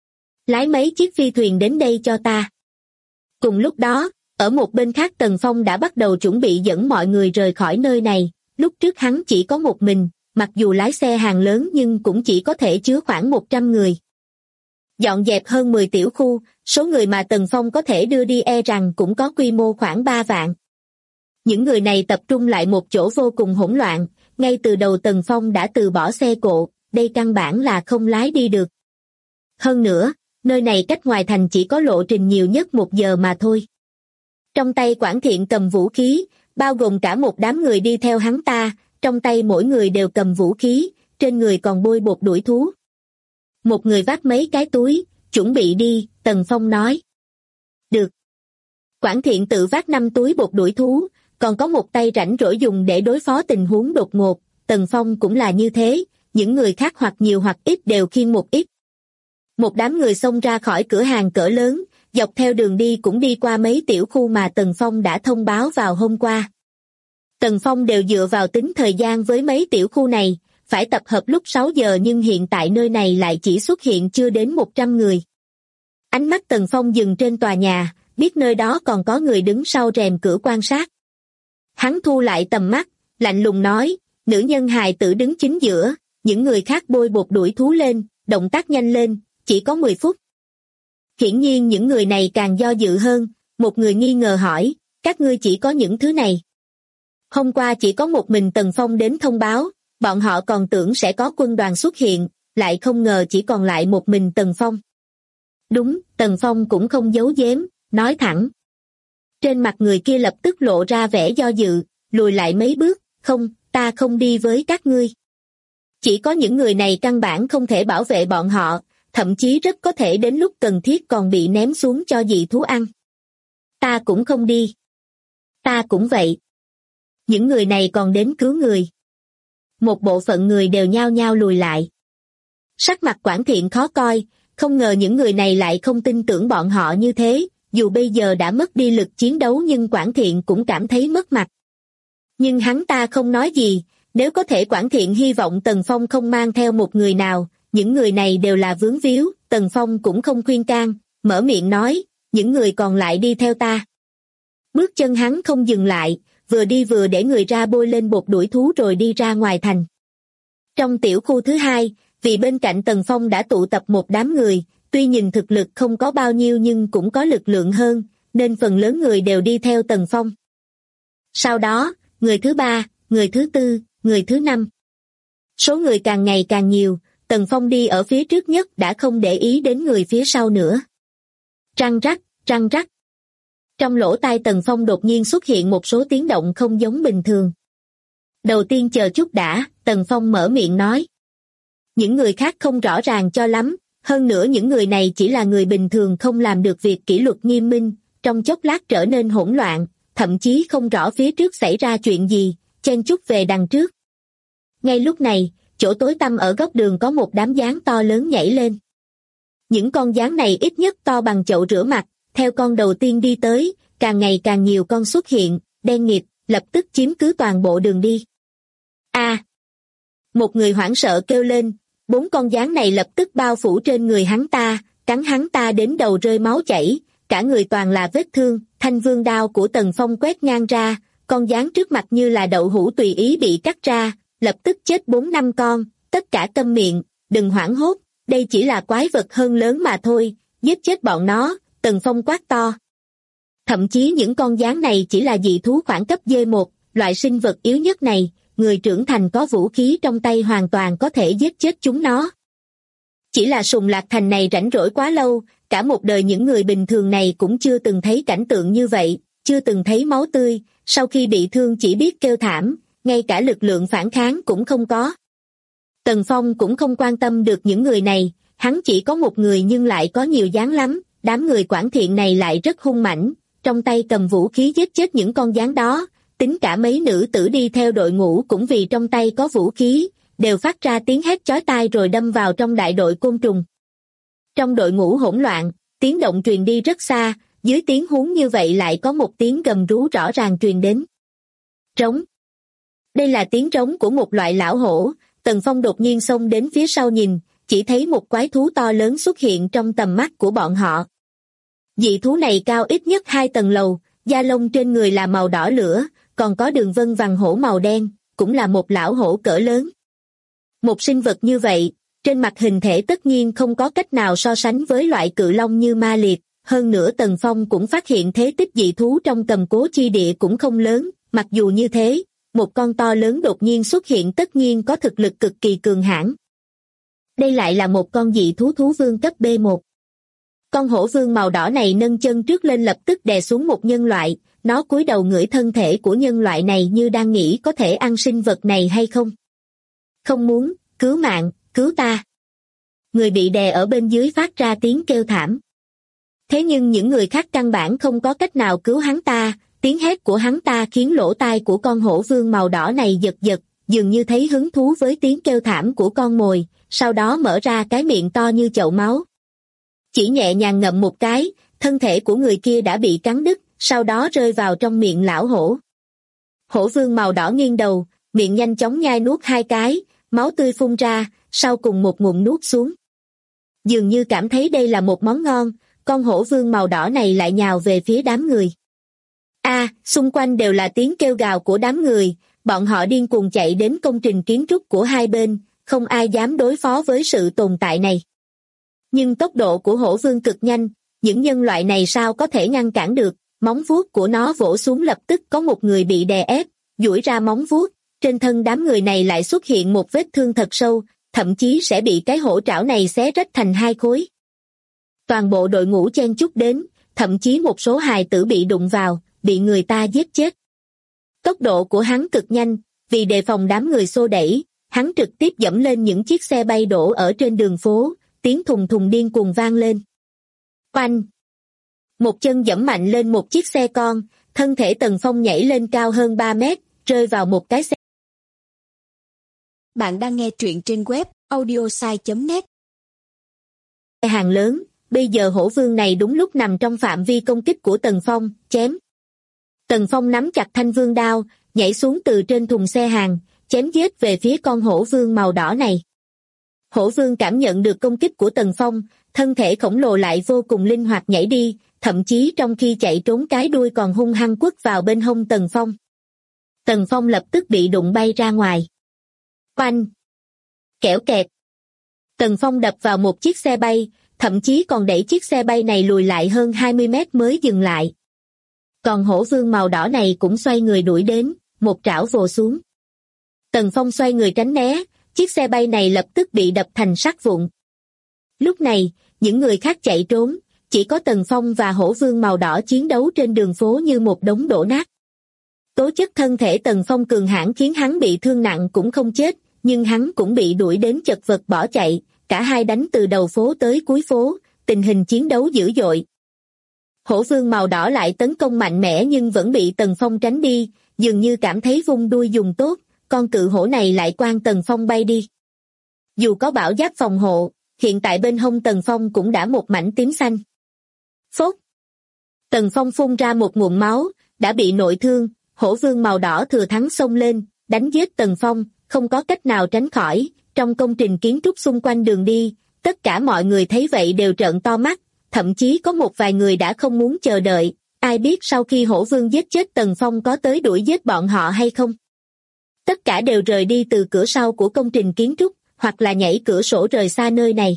Lái mấy chiếc phi thuyền đến đây cho ta. Cùng lúc đó, ở một bên khác Tần Phong đã bắt đầu chuẩn bị dẫn mọi người rời khỏi nơi này, lúc trước hắn chỉ có một mình, mặc dù lái xe hàng lớn nhưng cũng chỉ có thể chứa khoảng 100 người. Dọn dẹp hơn 10 tiểu khu, số người mà Tần Phong có thể đưa đi e rằng cũng có quy mô khoảng 3 vạn. Những người này tập trung lại một chỗ vô cùng hỗn loạn, ngay từ đầu Tần Phong đã từ bỏ xe cộ, đây căn bản là không lái đi được. Hơn nữa, nơi này cách ngoài thành chỉ có lộ trình nhiều nhất 1 giờ mà thôi. Trong tay Quản Thiện cầm vũ khí, bao gồm cả một đám người đi theo hắn ta, trong tay mỗi người đều cầm vũ khí, trên người còn bôi bột đuổi thú. Một người vác mấy cái túi, chuẩn bị đi, Tần Phong nói. Được. Quản Thiện tự vác 5 túi bột đuổi thú, còn có một tay rảnh rỗi dùng để đối phó tình huống đột ngột, Tần Phong cũng là như thế, những người khác hoặc nhiều hoặc ít đều khiêng một ít. Một đám người xông ra khỏi cửa hàng cỡ lớn, dọc theo đường đi cũng đi qua mấy tiểu khu mà Tần Phong đã thông báo vào hôm qua. Tần Phong đều dựa vào tính thời gian với mấy tiểu khu này, phải tập hợp lúc 6 giờ nhưng hiện tại nơi này lại chỉ xuất hiện chưa đến 100 người. Ánh mắt Tần Phong dừng trên tòa nhà, biết nơi đó còn có người đứng sau rèm cửa quan sát. Hắn thu lại tầm mắt, lạnh lùng nói, nữ nhân hài tử đứng chính giữa, những người khác bôi bột đuổi thú lên, động tác nhanh lên, chỉ có 10 phút. Hiển nhiên những người này càng do dự hơn, một người nghi ngờ hỏi, các ngươi chỉ có những thứ này. Hôm qua chỉ có một mình Tần Phong đến thông báo, bọn họ còn tưởng sẽ có quân đoàn xuất hiện, lại không ngờ chỉ còn lại một mình Tần Phong. Đúng, Tần Phong cũng không giấu giếm, nói thẳng. Trên mặt người kia lập tức lộ ra vẻ do dự, lùi lại mấy bước, không, ta không đi với các ngươi. Chỉ có những người này căn bản không thể bảo vệ bọn họ, thậm chí rất có thể đến lúc cần thiết còn bị ném xuống cho dị thú ăn. Ta cũng không đi. Ta cũng vậy. Những người này còn đến cứu người. Một bộ phận người đều nhao nhao lùi lại. Sắc mặt Quản Thiện khó coi, không ngờ những người này lại không tin tưởng bọn họ như thế, dù bây giờ đã mất đi lực chiến đấu nhưng Quản Thiện cũng cảm thấy mất mặt. Nhưng hắn ta không nói gì, nếu có thể Quản Thiện hy vọng Tần Phong không mang theo một người nào, những người này đều là vướng víu, Tần Phong cũng không khuyên can, mở miệng nói, những người còn lại đi theo ta. Bước chân hắn không dừng lại, vừa đi vừa để người ra bôi lên bột đuổi thú rồi đi ra ngoài thành. Trong tiểu khu thứ 2, vì bên cạnh Tần Phong đã tụ tập một đám người, tuy nhìn thực lực không có bao nhiêu nhưng cũng có lực lượng hơn, nên phần lớn người đều đi theo Tần Phong. Sau đó, người thứ 3, người thứ 4, người thứ 5. Số người càng ngày càng nhiều, Tần Phong đi ở phía trước nhất đã không để ý đến người phía sau nữa. Răng rắc, răng rắc. Trong lỗ tai Tần Phong đột nhiên xuất hiện một số tiếng động không giống bình thường. Đầu tiên chờ chút đã, Tần Phong mở miệng nói. Những người khác không rõ ràng cho lắm, hơn nữa những người này chỉ là người bình thường không làm được việc kỷ luật nghiêm minh, trong chốc lát trở nên hỗn loạn, thậm chí không rõ phía trước xảy ra chuyện gì, chen chúc về đằng trước. Ngay lúc này, chỗ tối tăm ở góc đường có một đám gián to lớn nhảy lên. Những con gián này ít nhất to bằng chậu rửa mặt, theo con đầu tiên đi tới, càng ngày càng nhiều con xuất hiện, đen nghịt, lập tức chiếm cứ toàn bộ đường đi. A! Một người hoảng sợ kêu lên, 4 con gián này lập tức bao phủ trên người hắn ta, cắn hắn ta đến đầu rơi máu chảy, cả người toàn là vết thương, thanh vương đao của Tần Phong quét ngang ra, con gián trước mặt như là đậu hũ tùy ý bị cắt ra, lập tức chết 4-5 con, tất cả câm miệng, đừng hoảng hốt, đây chỉ là quái vật hơn lớn mà thôi, giết chết bọn nó, Tần Phong quát to. Thậm chí những con gián này chỉ là dị thú khoảng cấp D1, loại sinh vật yếu nhất này, người trưởng thành có vũ khí trong tay hoàn toàn có thể giết chết chúng nó. Chỉ là Sùng Lạc Thành này rảnh rỗi quá lâu, cả một đời những người bình thường này cũng chưa từng thấy cảnh tượng như vậy, chưa từng thấy máu tươi, sau khi bị thương chỉ biết kêu thảm, ngay cả lực lượng phản kháng cũng không có. Tần Phong cũng không quan tâm được những người này, hắn chỉ có một người nhưng lại có nhiều gián lắm, đám người quản thiện này lại rất hung mãnh, trong tay cầm vũ khí giết chết những con gián đó, tính cả mấy nữ tử đi theo đội ngũ cũng vì trong tay có vũ khí, đều phát ra tiếng hét chói tai rồi đâm vào trong đại đội côn trùng. Trong đội ngũ hỗn loạn, tiếng động truyền đi rất xa, dưới tiếng hú như vậy lại có một tiếng gầm rú rõ ràng truyền đến. Trống. Đây là tiếng trống của một loại lão hổ, Tần Phong đột nhiên xông đến phía sau nhìn, chỉ thấy một quái thú to lớn xuất hiện trong tầm mắt của bọn họ. Dị thú này cao ít nhất 2 tầng lầu, da lông trên người là màu đỏ lửa, còn có đường vân vằn hổ màu đen, cũng là một lão hổ cỡ lớn. Một sinh vật như vậy, trên mặt hình thể tất nhiên không có cách nào so sánh với loại cự long như ma liệt, hơn nữa Tần Phong cũng phát hiện thế tích dị thú trong Cầm Cố chi địa cũng không lớn, mặc dù như thế, một con to lớn đột nhiên xuất hiện tất nhiên có thực lực cực kỳ cường hãn. Đây lại là một con dị thú thú vương cấp B1. Con hổ vương màu đỏ này nâng chân trước lên lập tức đè xuống một nhân loại, nó cúi đầu ngửi thân thể của nhân loại này như đang nghĩ có thể ăn sinh vật này hay không. Không muốn, cứu mạng, cứu ta. Người bị đè ở bên dưới phát ra tiếng kêu thảm. Thế nhưng những người khác căn bản không có cách nào cứu hắn ta, tiếng hét của hắn ta khiến lỗ tai của con hổ vương màu đỏ này giật giật, dường như thấy hứng thú với tiếng kêu thảm của con mồi, sau đó mở ra cái miệng to như chậu máu. Chỉ nhẹ nhàng ngậm một cái, thân thể của người kia đã bị cắn đứt, sau đó rơi vào trong miệng lão hổ. Hổ vương màu đỏ nghiêng đầu, miệng nhanh chóng nhai nuốt 2 cái, máu tươi phun ra, sau cùng một ngụm nuốt xuống. Dường như cảm thấy đây là một món ngon, con hổ vương màu đỏ này lại nhào về phía đám người. Xung quanh đều là tiếng kêu gào của đám người, bọn họ điên cuồng chạy đến công trình kiến trúc của hai bên, không ai dám đối phó với sự tồn tại này. Nhưng tốc độ của hổ vương cực nhanh, những nhân loại này sao có thể ngăn cản được, móng vuốt của nó vỗ xuống lập tức có một người bị đè ép, duỗi ra móng vuốt, trên thân đám người này lại xuất hiện một vết thương thật sâu, thậm chí sẽ bị cái hổ trảo này xé rách thành 2 khối. Toàn bộ đội ngũ chen chúc đến, thậm chí một số hài tử bị đụng vào, bị người ta giết chết. Tốc độ của hắn cực nhanh, vì đề phòng đám người xô đẩy, hắn trực tiếp dẫm lên những chiếc xe bay đổ ở trên đường phố, tiếng thùng thùng điên cuồng vang lên. Oanh! Một chân dẫm mạnh lên một chiếc xe con, thân thể Tần Phong nhảy lên cao hơn 3 mét, rơi vào một cái xe. Bạn đang nghe truyện trên web audiosai.net. Hàng lớn, bây giờ hổ vương này đúng lúc nằm trong phạm vi công kích của Tần Phong, chém. Tần Phong nắm chặt thanh vương đao, nhảy xuống từ trên thùng xe hàng, chém giết về phía con hổ vương màu đỏ này. Hổ vương cảm nhận được công kích của Tần Phong, thân thể khổng lồ lại vô cùng linh hoạt nhảy đi, thậm chí trong khi chạy trốn cái đuôi còn hung hăng quất vào bên hông Tần Phong. Tần Phong lập tức bị đụng bay ra ngoài. Oanh! Kẽo kẹt! Tần Phong đập vào một chiếc xe bay, thậm chí còn đẩy chiếc xe bay này lùi lại hơn 20 mét mới dừng lại. Còn hổ vương màu đỏ này cũng xoay người đuổi đến, một trảo vồ xuống. Tần Phong xoay người tránh né, chiếc xe bay này lập tức bị đập thành xác vụn. Lúc này, những người khác chạy trốn, chỉ có Tần Phong và Hổ Vương màu đỏ chiến đấu trên đường phố như một đống đổ nát. Tố chất thân thể Tần Phong cường hãn khiến hắn bị thương nặng cũng không chết, nhưng hắn cũng bị đuổi đến chật vật bỏ chạy, cả hai đánh từ đầu phố tới cuối phố, tình hình chiến đấu dữ dội. Hổ Vương màu đỏ lại tấn công mạnh mẽ nhưng vẫn bị Tần Phong tránh đi, dường như cảm thấy vung đuôi dùng tốt, con cự hổ này lại quang Tần Phong bay đi. Dù có bảo giáp phòng hộ, hiện tại bên hông Tần Phong cũng đã một mảnh tím xanh. Phốt! Tần Phong phun ra một ngụm máu, đã bị nội thương, Hổ Vương màu đỏ thừa thắng xông lên, đánh giết Tần Phong, không có cách nào tránh khỏi. Trong công trình kiến trúc xung quanh đường đi, tất cả mọi người thấy vậy đều trợn to mắt, thậm chí có một vài người đã không muốn chờ đợi, ai biết sau khi Hổ Vương giết chết Tần Phong có tới đuổi giết bọn họ hay không. Tất cả đều rời đi từ cửa sau của công trình kiến trúc, hoặc là nhảy cửa sổ rời xa nơi này.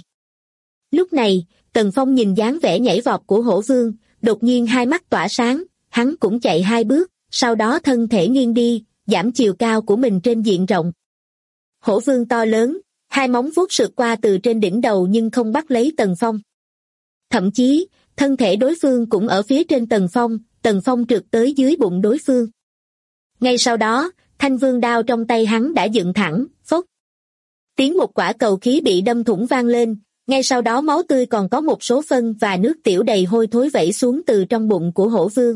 Lúc này, Tần Phong nhìn dáng vẻ nhảy vọt của Hổ Vương, đột nhiên hai mắt tỏa sáng, hắn cũng chạy hai bước, sau đó thân thể nghiêng đi, giảm chiều cao của mình trên diện rộng. Hổ Vương to lớn, hai móng vuốt sượt qua từ trên đỉnh đầu nhưng không bắt lấy Tần Phong. Thậm chí, thân thể đối phương cũng ở phía trên Tần Phong trượt tới dưới bụng đối phương. Ngay sau đó, thanh vương đao trong tay hắn đã dựng thẳng, phốc. Tiếng một quả cầu khí bị đâm thủng vang lên, ngay sau đó máu tươi còn có một số phân và nước tiểu đầy hôi thối vẩy xuống từ trong bụng của Hổ Vương.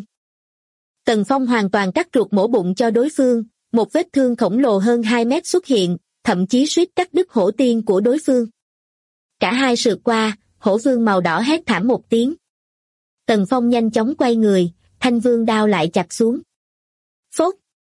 Tần Phong hoàn toàn cắt ruột mổ bụng cho đối phương, một vết thương khổng lồ hơn 2 mét xuất hiện, thậm chí suýt cắt đứt hổ tiên của đối phương. Cả hai sượt qua, Hổ Vương màu đỏ hét thảm một tiếng. Tần Phong nhanh chóng quay người, thanh vương đao lại chặt xuống. Phốt!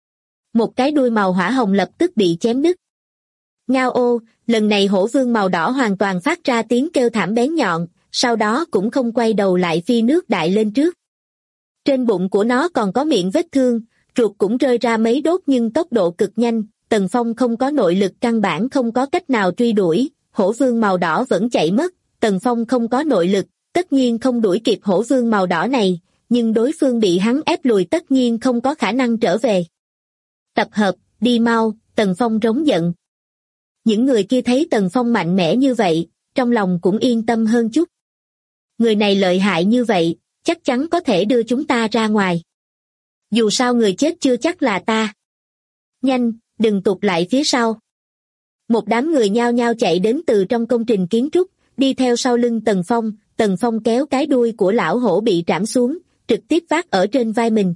Một cái đuôi màu hỏa hồng lập tức bị chém đứt. Ngao ô, lần này Hổ Vương màu đỏ hoàn toàn phát ra tiếng kêu thảm bén nhọn, sau đó cũng không quay đầu lại phi nước đại lên trước. Trên bụng của nó còn có miệng vết thương, ruột cũng rơi ra mấy đốt nhưng tốc độ cực nhanh, Tần Phong không có nội lực căn bản không có cách nào truy đuổi, Hổ Vương màu đỏ vẫn chạy mất, Tần Phong không có nội lực, tất nhiên không đuổi kịp Hổ Vương màu đỏ này, nhưng đối phương bị hắn ép lùi tất nhiên không có khả năng trở về. Tập hợp, đi mau, Tần Phong rống giận. Những người kia thấy Tần Phong mạnh mẽ như vậy, trong lòng cũng yên tâm hơn chút. Người này lợi hại như vậy, chắc chắn có thể đưa chúng ta ra ngoài. Dù sao người chết chưa chắc là ta. Nhanh, đừng tụt lại phía sau. Một đám người nhao nhao chạy đến từ trong công trình kiến trúc, đi theo sau lưng Tần Phong kéo cái đuôi của lão hổ bị trảm xuống, trực tiếp vác ở trên vai mình.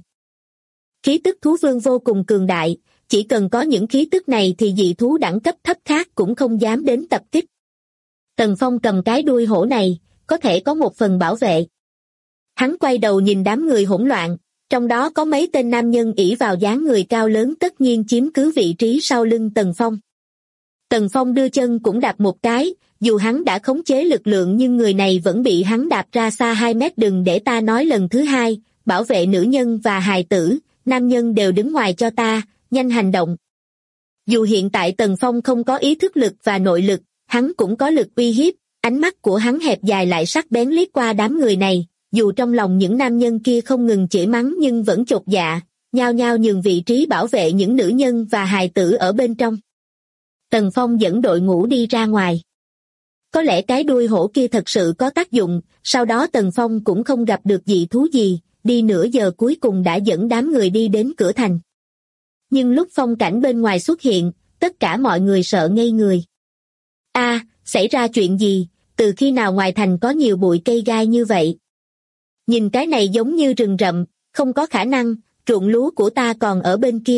Khí tức thú vương vô cùng cường đại, chỉ cần có những khí tức này thì dị thú đẳng cấp thấp khác cũng không dám đến tập kích. Tần Phong cầm cái đuôi hổ này, có thể có một phần bảo vệ. Hắn quay đầu nhìn đám người hỗn loạn, trong đó có mấy tên nam nhân ỷ vào dáng người cao lớn tất nhiên chiếm cứ vị trí sau lưng Tần Phong. Tần Phong đưa chân cũng đạp một cái, dù hắn đã khống chế lực lượng nhưng người này vẫn bị hắn đạp ra xa 2 mét. Đừng để ta nói lần thứ hai, bảo vệ nữ nhân và hài tử, nam nhân đều đứng ngoài cho ta, nhanh hành động. Dù hiện tại Tần Phong không có ý thức lực và nội lực, hắn cũng có lực uy hiếp, ánh mắt của hắn hẹp dài lại sắc bén liếc qua đám người này, dù trong lòng những nam nhân kia không ngừng chửi mắng nhưng vẫn chột dạ, nhao nhao nhường vị trí bảo vệ những nữ nhân và hài tử ở bên trong. Tần Phong dẫn đội ngũ đi ra ngoài. Có lẽ cái đuôi hổ kia thật sự có tác dụng, sau đó Tần Phong cũng không gặp được dị thú gì, đi nửa giờ cuối cùng đã dẫn đám người đi đến cửa thành. Nhưng lúc phong cảnh bên ngoài xuất hiện, tất cả mọi người sợ ngây người. Xảy ra chuyện gì, từ khi nào ngoài thành có nhiều bụi cây gai như vậy? Nhìn cái này giống như rừng rậm, không có khả năng, ruộng lúa của ta còn ở bên kia.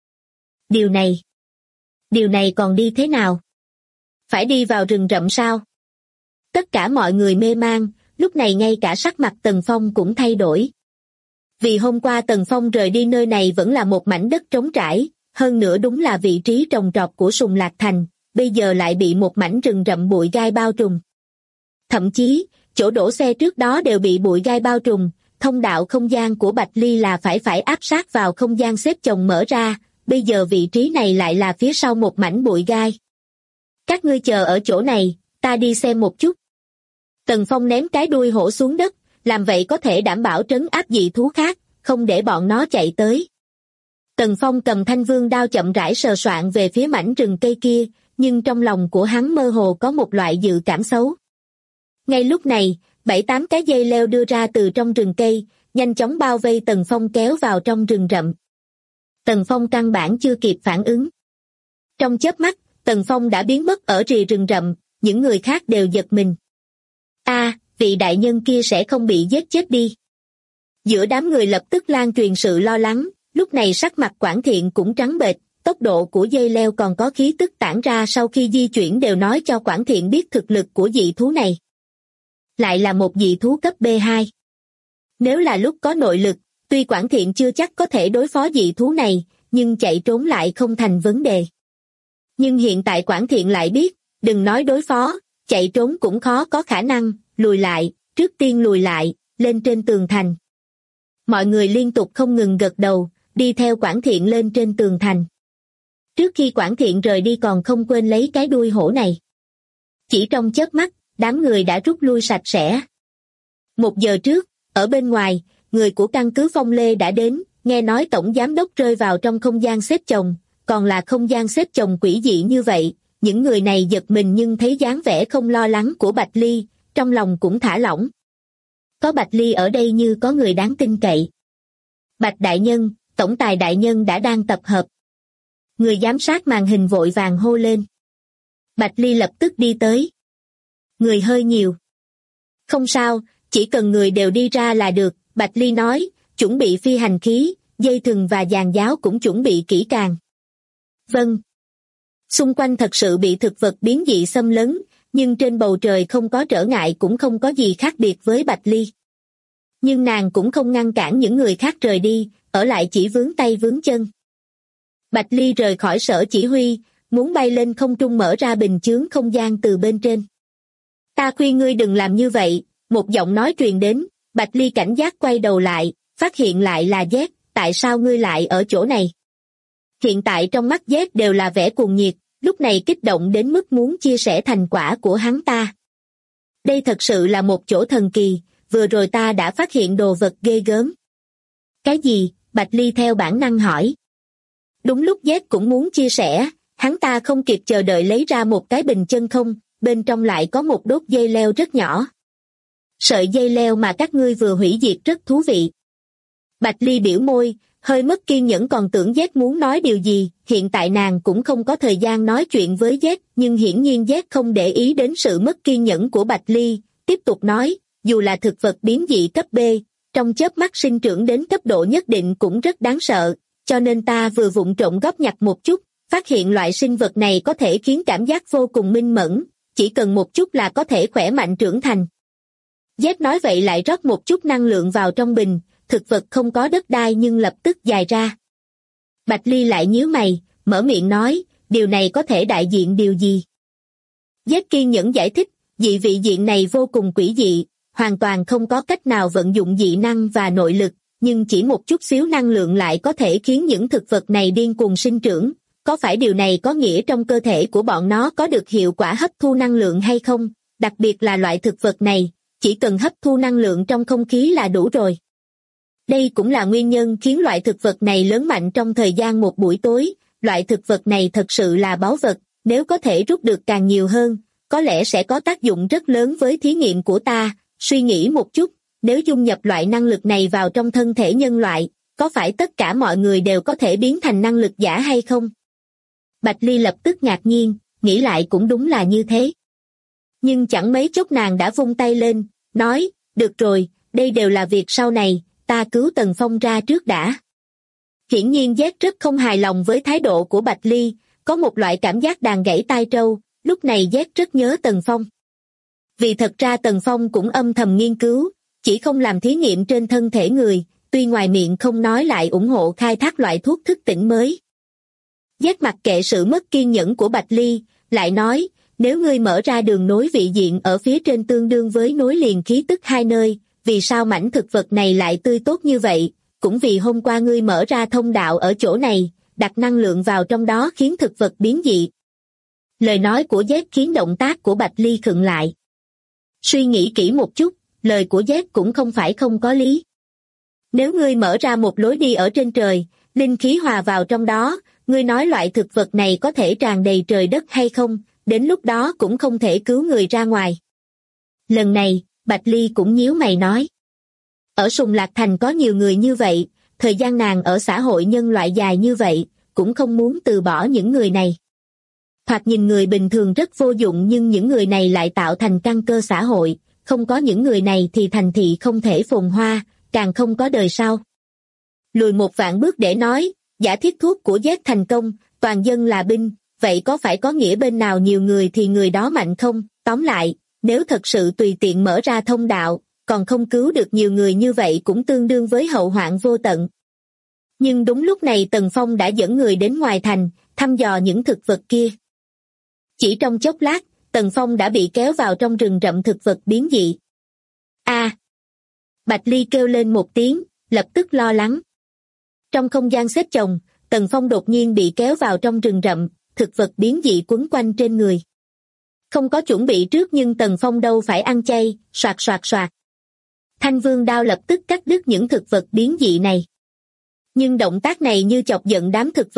Điều này còn đi thế nào? Phải đi vào rừng rậm sao? Tất cả mọi người mê man, lúc này ngay cả sắc mặt Tần Phong cũng thay đổi. Vì hôm qua Tần Phong rời đi nơi này vẫn là một mảnh đất trống trải, hơn nữa đúng là vị trí trồng trọt của Sùng Lạc Thành, bây giờ lại bị một mảnh rừng rậm bụi gai bao trùm. Thậm chí, chỗ đổ xe trước đó đều bị bụi gai bao trùm, thông đạo không gian của Bạch Ly là phải áp sát vào không gian xếp chồng mở ra, bây giờ vị trí này lại là phía sau một mảnh bụi gai. Các ngươi chờ ở chỗ này, ta đi xem một chút. Tần Phong ném cái đuôi hổ xuống đất, làm vậy có thể đảm bảo trấn áp dị thú khác, không để bọn nó chạy tới. Tần Phong cầm thanh vương đao chậm rãi sờ soạn về phía mảnh rừng cây kia, nhưng trong lòng của hắn mơ hồ có một loại dự cảm xấu. Ngay lúc này, 7-8 cái dây leo đưa ra từ trong rừng cây, nhanh chóng bao vây Tần Phong kéo vào trong rừng rậm. Tần Phong căn bản chưa kịp phản ứng. Trong chớp mắt, Tần Phong đã biến mất ở rìa rừng rậm, những người khác đều giật mình. Vị đại nhân kia sẽ không bị giết chết đi. Giữa đám người lập tức lan truyền sự lo lắng, lúc này sắc mặt Quản Thiện cũng trắng bệch, tốc độ của dây leo còn có khí tức tản ra sau khi di chuyển đều nói cho Quản Thiện biết thực lực của dị thú này. Lại là một dị thú cấp B2. Nếu là lúc có nội lực, tuy Quản Thiện chưa chắc có thể đối phó dị thú này, nhưng chạy trốn lại không thành vấn đề. Nhưng hiện tại Quản Thiện lại biết, đừng nói đối phó, chạy trốn cũng khó có khả năng, lùi lại, trước tiên lùi lại, lên trên tường thành. Mọi người liên tục không ngừng gật đầu, đi theo Quản Thiện lên trên tường thành. Trước khi Quản Thiện rời đi còn không quên lấy cái đuôi hổ này. Chỉ trong chớp mắt, đám người đã rút lui sạch sẽ. 1 giờ trước, ở bên ngoài, người của căn cứ Phong Lê đã đến, nghe nói tổng giám đốc rơi vào trong không gian xếp chồng, còn là không gian xếp chồng quỷ dị như vậy, những người này giật mình nhưng thấy dáng vẻ không lo lắng của Bạch Ly, trong lòng cũng thả lỏng. Có Bạch Ly ở đây như có người đáng tin cậy. Bạch đại nhân, tổng tài đại nhân đã đang tập hợp. Người giám sát màn hình vội vàng hô lên. Bạch Ly lập tức đi tới. Người hơi nhiều. Không sao, chỉ cần người đều đi ra là được, Bạch Ly nói, chuẩn bị phi hành khí, dây thừng và giàn giáo cũng chuẩn bị kỹ càng. Vâng. Xung quanh thật sự bị thực vật biến dị xâm lấn, nhưng trên bầu trời không có trở ngại cũng không có gì khác biệt với Bạch Ly. Nhưng nàng cũng không ngăn cản những người khác rời đi, ở lại chỉ vướng tay vướng chân. Bạch Ly rời khỏi sở chỉ huy, muốn bay lên không trung mở ra bình chướng không gian từ bên trên. Ta khuyên ngươi đừng làm như vậy, một giọng nói truyền đến, Bạch Ly cảnh giác quay đầu lại, phát hiện lại là Z, tại sao ngươi lại ở chỗ này? Hiện tại trong mắt Z đều là vẻ cuồng nhiệt, lúc này kích động đến mức muốn chia sẻ thành quả của hắn ta. Đây thật sự là một chỗ thần kỳ, vừa rồi ta đã phát hiện đồ vật ghê gớm. Cái gì? Bạch Ly theo bản năng hỏi. Đúng lúc Z cũng muốn chia sẻ, hắn ta không kịp chờ đợi lấy ra một cái bình chân không, bên trong lại có một đốt dây leo rất nhỏ. Sợi dây leo mà các ngươi vừa hủy diệt rất thú vị. Bạch Ly biểu môi, hơi mất kiên nhẫn còn tưởng Z muốn nói điều gì, hiện tại nàng cũng không có thời gian nói chuyện với Z, nhưng hiển nhiên Z không để ý đến sự mất kiên nhẫn của Bạch Ly, tiếp tục nói, dù là thực vật biến dị cấp B, trong chớp mắt sinh trưởng đến cấp độ nhất định cũng rất đáng sợ, cho nên ta vừa vụng trộm góp nhặt một chút, phát hiện loại sinh vật này có thể khiến cảm giác vô cùng minh mẫn, chỉ cần một chút là có thể khỏe mạnh trưởng thành. Z nói vậy lại rót một chút năng lượng vào trong bình, thực vật không có đất đai nhưng lập tức dài ra. Bạch Ly lại nhíu mày, mở miệng nói, điều này có thể đại diện điều gì? Z kiên nhẫn giải thích, dị vị diện này vô cùng quỷ dị, hoàn toàn không có cách nào vận dụng dị năng và nội lực, nhưng chỉ một chút xíu năng lượng lại có thể khiến những thực vật này điên cuồng sinh trưởng. Có phải điều này có nghĩa trong cơ thể của bọn nó có được hiệu quả hấp thu năng lượng hay không? Đặc biệt là loại thực vật này, chỉ cần hấp thu năng lượng trong không khí là đủ rồi. Đây cũng là nguyên nhân khiến loại thực vật này lớn mạnh trong thời gian một buổi tối. Loại thực vật này thật sự là báu vật, nếu có thể rút được càng nhiều hơn, có lẽ sẽ có tác dụng rất lớn với thí nghiệm của ta. Suy nghĩ một chút, nếu dung nhập loại năng lực này vào trong thân thể nhân loại, có phải tất cả mọi người đều có thể biến thành năng lực giả hay không? Bạch Ly lập tức ngạc nhiên, nghĩ lại cũng đúng là như thế. Nhưng chẳng mấy chốc nàng đã vung tay lên, nói, được rồi, đây đều là việc sau này, ta cứu Tần Phong ra trước đã. Hiển nhiên Z rất không hài lòng với thái độ của Bạch Ly, có một loại cảm giác đàn gãy tai trâu, lúc này Z rất nhớ Tần Phong. Vì thật ra Tần Phong cũng âm thầm nghiên cứu, chỉ không làm thí nghiệm trên thân thể người, tuy ngoài miệng không nói lại ủng hộ khai thác loại thuốc thức tỉnh mới. Z mặc kệ sự mất kiên nhẫn của Bạch Ly, lại nói, nếu ngươi mở ra đường nối vị diện ở phía trên tương đương với nối liền khí tức hai nơi, vì sao mảnh thực vật này lại tươi tốt như vậy? Cũng vì hôm qua ngươi mở ra thông đạo ở chỗ này, đặt năng lượng vào trong đó khiến thực vật biến dị. Lời nói của Z khiến động tác của Bạch Ly khựng lại. Suy nghĩ kỹ một chút, lời của Z cũng không phải không có lý. Nếu ngươi mở ra một lối đi ở trên trời, linh khí hòa vào trong đó, ngươi nói loại thực vật này có thể tràn đầy trời đất hay không, đến lúc đó cũng không thể cứu người ra ngoài. Lần này, Bạch Ly cũng nhíu mày nói. Ở Sùng Lạc Thành có nhiều người như vậy, thời gian nàng ở xã hội nhân loại dài như vậy, cũng không muốn từ bỏ những người này. Thoạt nhìn người bình thường rất vô dụng nhưng những người này lại tạo thành căn cơ xã hội, không có những người này thì thành thị không thể phồn hoa, càng không có đời sau. Lùi một vạn bước để nói, giả thiết thuốc của Z thành công, toàn dân là binh, vậy có phải có nghĩa bên nào nhiều người thì người đó mạnh không? Tóm lại, nếu thật sự tùy tiện mở ra thông đạo, còn không cứu được nhiều người như vậy cũng tương đương với hậu hoạn vô tận. Nhưng đúng lúc này Tần Phong đã dẫn người đến ngoài thành, thăm dò những thực vật kia. Chỉ trong chốc lát, Tần Phong đã bị kéo vào trong rừng rậm thực vật biến dị. A! Bạch Ly kêu lên một tiếng, lập tức lo lắng. Trong không gian xếp chồng, Tần Phong đột nhiên bị kéo vào trong rừng rậm, thực vật biến dị quấn quanh trên người. Không có chuẩn bị trước nhưng Tần Phong đâu phải ăn chay, soạt soạt soạt. Thanh Vương đao lập tức cắt đứt những thực vật biến dị này. Nhưng động tác này như chọc giận đám thực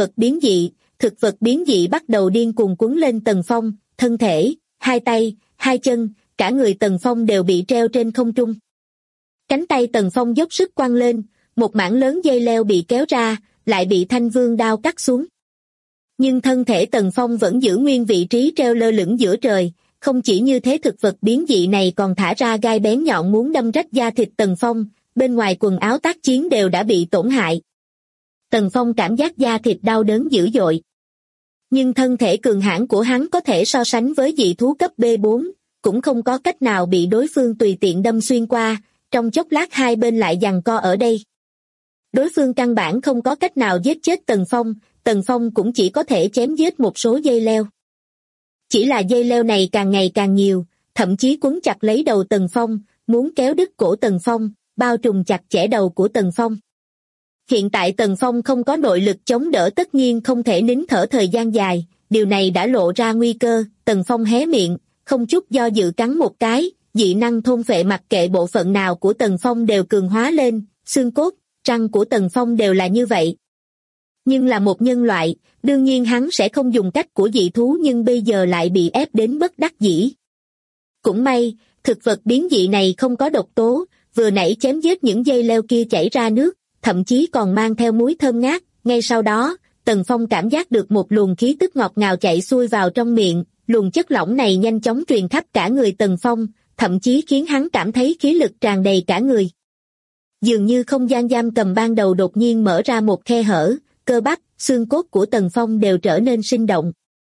vật biến dị bắt đầu điên cuồng quấn lên Tần Phong, thân thể, hai tay, hai chân, cả người Tần Phong đều bị treo trên không trung. Cánh tay Tần Phong dốc sức quăng lên, một mảng lớn dây leo bị kéo ra, lại bị Thanh Vương đao cắt xuống. Nhưng thân thể Tần Phong vẫn giữ nguyên vị trí treo lơ lửng giữa trời, không chỉ như thế thực vật biến dị này còn thả ra gai bén nhọn muốn đâm rách da thịt Tần Phong, bên ngoài quần áo tác chiến đều đã bị tổn hại. Tần Phong cảm giác da thịt đau đớn dữ dội. Nhưng thân thể cường hãn của hắn có thể so sánh với dị thú cấp B4, cũng không có cách nào bị đối phương tùy tiện đâm xuyên qua, trong chốc lát hai bên lại giằng co ở đây. Đối phương căn bản không có cách nào giết chết Tần Phong cũng chỉ có thể chém giết một số dây leo. Chỉ là dây leo này càng ngày càng nhiều, thậm chí quấn chặt lấy đầu Tần Phong, muốn kéo đứt cổ Tần Phong, bao trùm chặt chẽ đầu của Tần Phong. Hiện tại Tần Phong không có nội lực chống đỡ tất nhiên không thể nín thở thời gian dài, điều này đã lộ ra nguy cơ, Tần Phong hé miệng, không chút do dự cắn một cái, dị năng thôn phệ mặc kệ bộ phận nào của Tần Phong đều cường hóa lên, xương cốt, răng của Tần Phong đều là như vậy. Nhưng là một nhân loại, đương nhiên hắn sẽ không dùng cách của dị thú nhưng bây giờ lại bị ép đến bất đắc dĩ. Cũng may, thực vật biến dị này không có độc tố, vừa nãy chém giết những dây leo kia chảy ra nước, thậm chí còn mang theo muối thơm ngát, ngay sau đó, Tần Phong cảm giác được một luồng khí tức ngọt ngào chạy xuôi vào trong miệng, luồng chất lỏng này nhanh chóng truyền khắp cả người Tần Phong, thậm chí khiến hắn cảm thấy khí lực tràn đầy cả người. Dường như không gian giam cầm ban đầu đột nhiên mở ra một khe hở, cơ bắp, xương cốt của Tần Phong đều trở nên sinh động.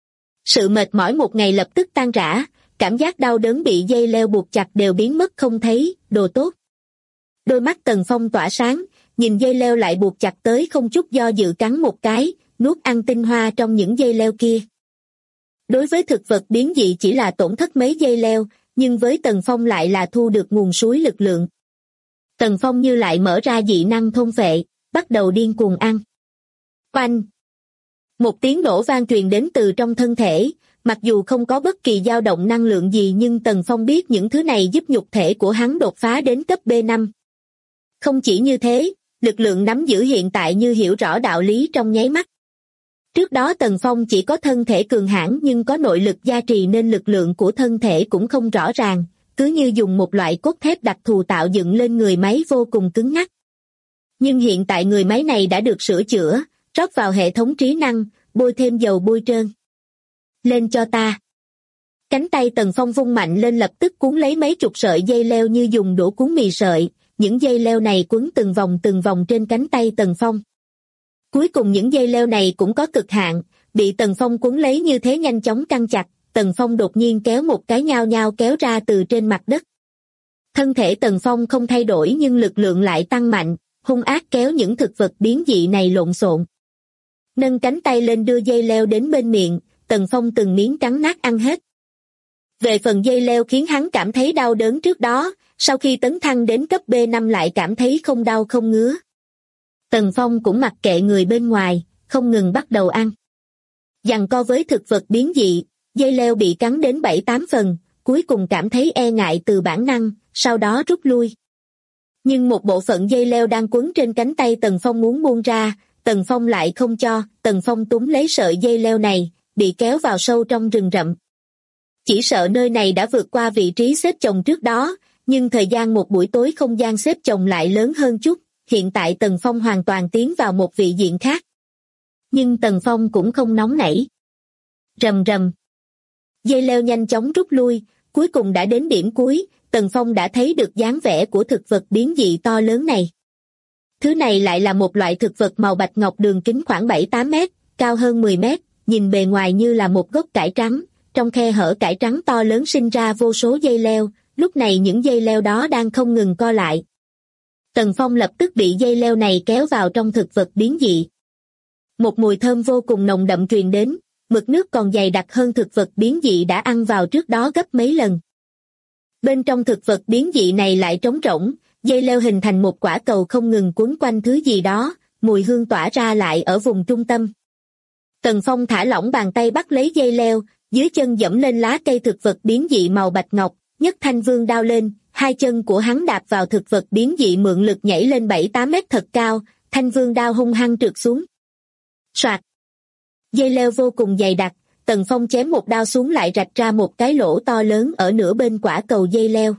Sự mệt mỏi một ngày lập tức tan rã, cảm giác đau đớn bị dây leo buộc chặt đều biến mất không thấy, đồ tốt. Đôi mắt Tần Phong tỏa sáng, nhìn dây leo lại buộc chặt tới không chút do dự cắn một cái, nuốt ăn tinh hoa trong những dây leo kia. Đối với thực vật biến dị chỉ là tổn thất mấy dây leo, nhưng với Tần Phong lại là thu được nguồn suối lực lượng. Tần Phong như lại mở ra dị năng thôn phệ, bắt đầu điên cuồng ăn. Oanh! Một tiếng nổ vang truyền đến từ trong thân thể, mặc dù không có bất kỳ dao động năng lượng gì nhưng Tần Phong biết những thứ này giúp nhục thể của hắn đột phá đến cấp B5. Không chỉ như thế, lực lượng nắm giữ hiện tại như hiểu rõ đạo lý trong nháy mắt. Trước đó Tần Phong chỉ có thân thể cường hãn nhưng có nội lực gia trì nên lực lượng của thân thể cũng không rõ ràng, cứ như dùng một loại cốt thép đặc thù tạo dựng lên người máy vô cùng cứng nhắc. Nhưng hiện tại người máy này đã được sửa chữa, rót vào hệ thống trí năng, bôi thêm dầu bôi trơn. Lên cho ta. Cánh tay Tần Phong vung mạnh lên lập tức cuốn lấy mấy chục sợi dây leo như dùng đũa cuốn mì sợi, những dây leo này quấn từng vòng trên cánh tay Tần Phong. Cuối cùng những dây leo này cũng có cực hạn, bị Tần Phong quấn lấy như thế nhanh chóng căng chặt, Tần Phong đột nhiên kéo một cái nhao nhao kéo ra từ trên mặt đất. Thân thể Tần Phong không thay đổi nhưng lực lượng lại tăng mạnh, hung ác kéo những thực vật biến dị này lộn xộn. Nâng cánh tay lên đưa dây leo đến bên miệng, Tần Phong từng miếng cắn nát ăn hết. Về phần dây leo khiến hắn cảm thấy đau đớn trước đó, sau khi tấn thăng đến cấp B5 lại cảm thấy không đau không ngứa. Tần Phong cũng mặc kệ người bên ngoài, không ngừng bắt đầu ăn. Giằng co với thực vật biến dị, dây leo bị cắn đến 7-8 phần, cuối cùng cảm thấy e ngại từ bản năng, sau đó rút lui. Nhưng một bộ phận dây leo đang quấn trên cánh tay Tần Phong muốn buông ra, Tần Phong lại không cho. Tần Phong túm lấy sợi dây leo này, bị kéo vào sâu trong rừng rậm. Chỉ sợ nơi này đã vượt qua vị trí xếp chồng trước đó, nhưng thời gian một buổi tối không gian xếp chồng lại lớn hơn chút, hiện tại Tần Phong hoàn toàn tiến vào một vị diện khác. Nhưng Tần Phong cũng không nóng nảy. Rầm rầm. Dây leo nhanh chóng rút lui, cuối cùng đã đến điểm cuối, Tần Phong đã thấy được dáng vẻ của thực vật biến dị to lớn này. Thứ này lại là một loại thực vật màu bạch ngọc đường kính khoảng 7-8 mét, cao hơn 10 mét, nhìn bề ngoài như là một gốc cải trắng, trong khe hở cải trắng to lớn sinh ra vô số dây leo, lúc này những dây leo đó đang không ngừng co lại. Tần Phong lập tức bị dây leo này kéo vào trong thực vật biến dị. Một mùi thơm vô cùng nồng đậm truyền đến, mực nước còn dày đặc hơn thực vật biến dị đã ăn vào trước đó gấp mấy lần. Bên trong thực vật biến dị này lại trống rỗng, dây leo hình thành một quả cầu không ngừng quấn quanh thứ gì đó, mùi hương tỏa ra lại ở vùng trung tâm. Tần Phong thả lỏng bàn tay bắt lấy dây leo, dưới chân dẫm lên lá cây thực vật biến dị màu bạch ngọc, nhấc thanh vương đao lên, hai chân của hắn đạp vào thực vật biến dị mượn lực nhảy lên 7-8 mét thật cao, thanh vương đao hung hăng trượt xuống. Soạt! Dây leo vô cùng dày đặc, Tần Phong chém một đao xuống lại rạch ra một cái lỗ to lớn ở nửa bên quả cầu dây leo.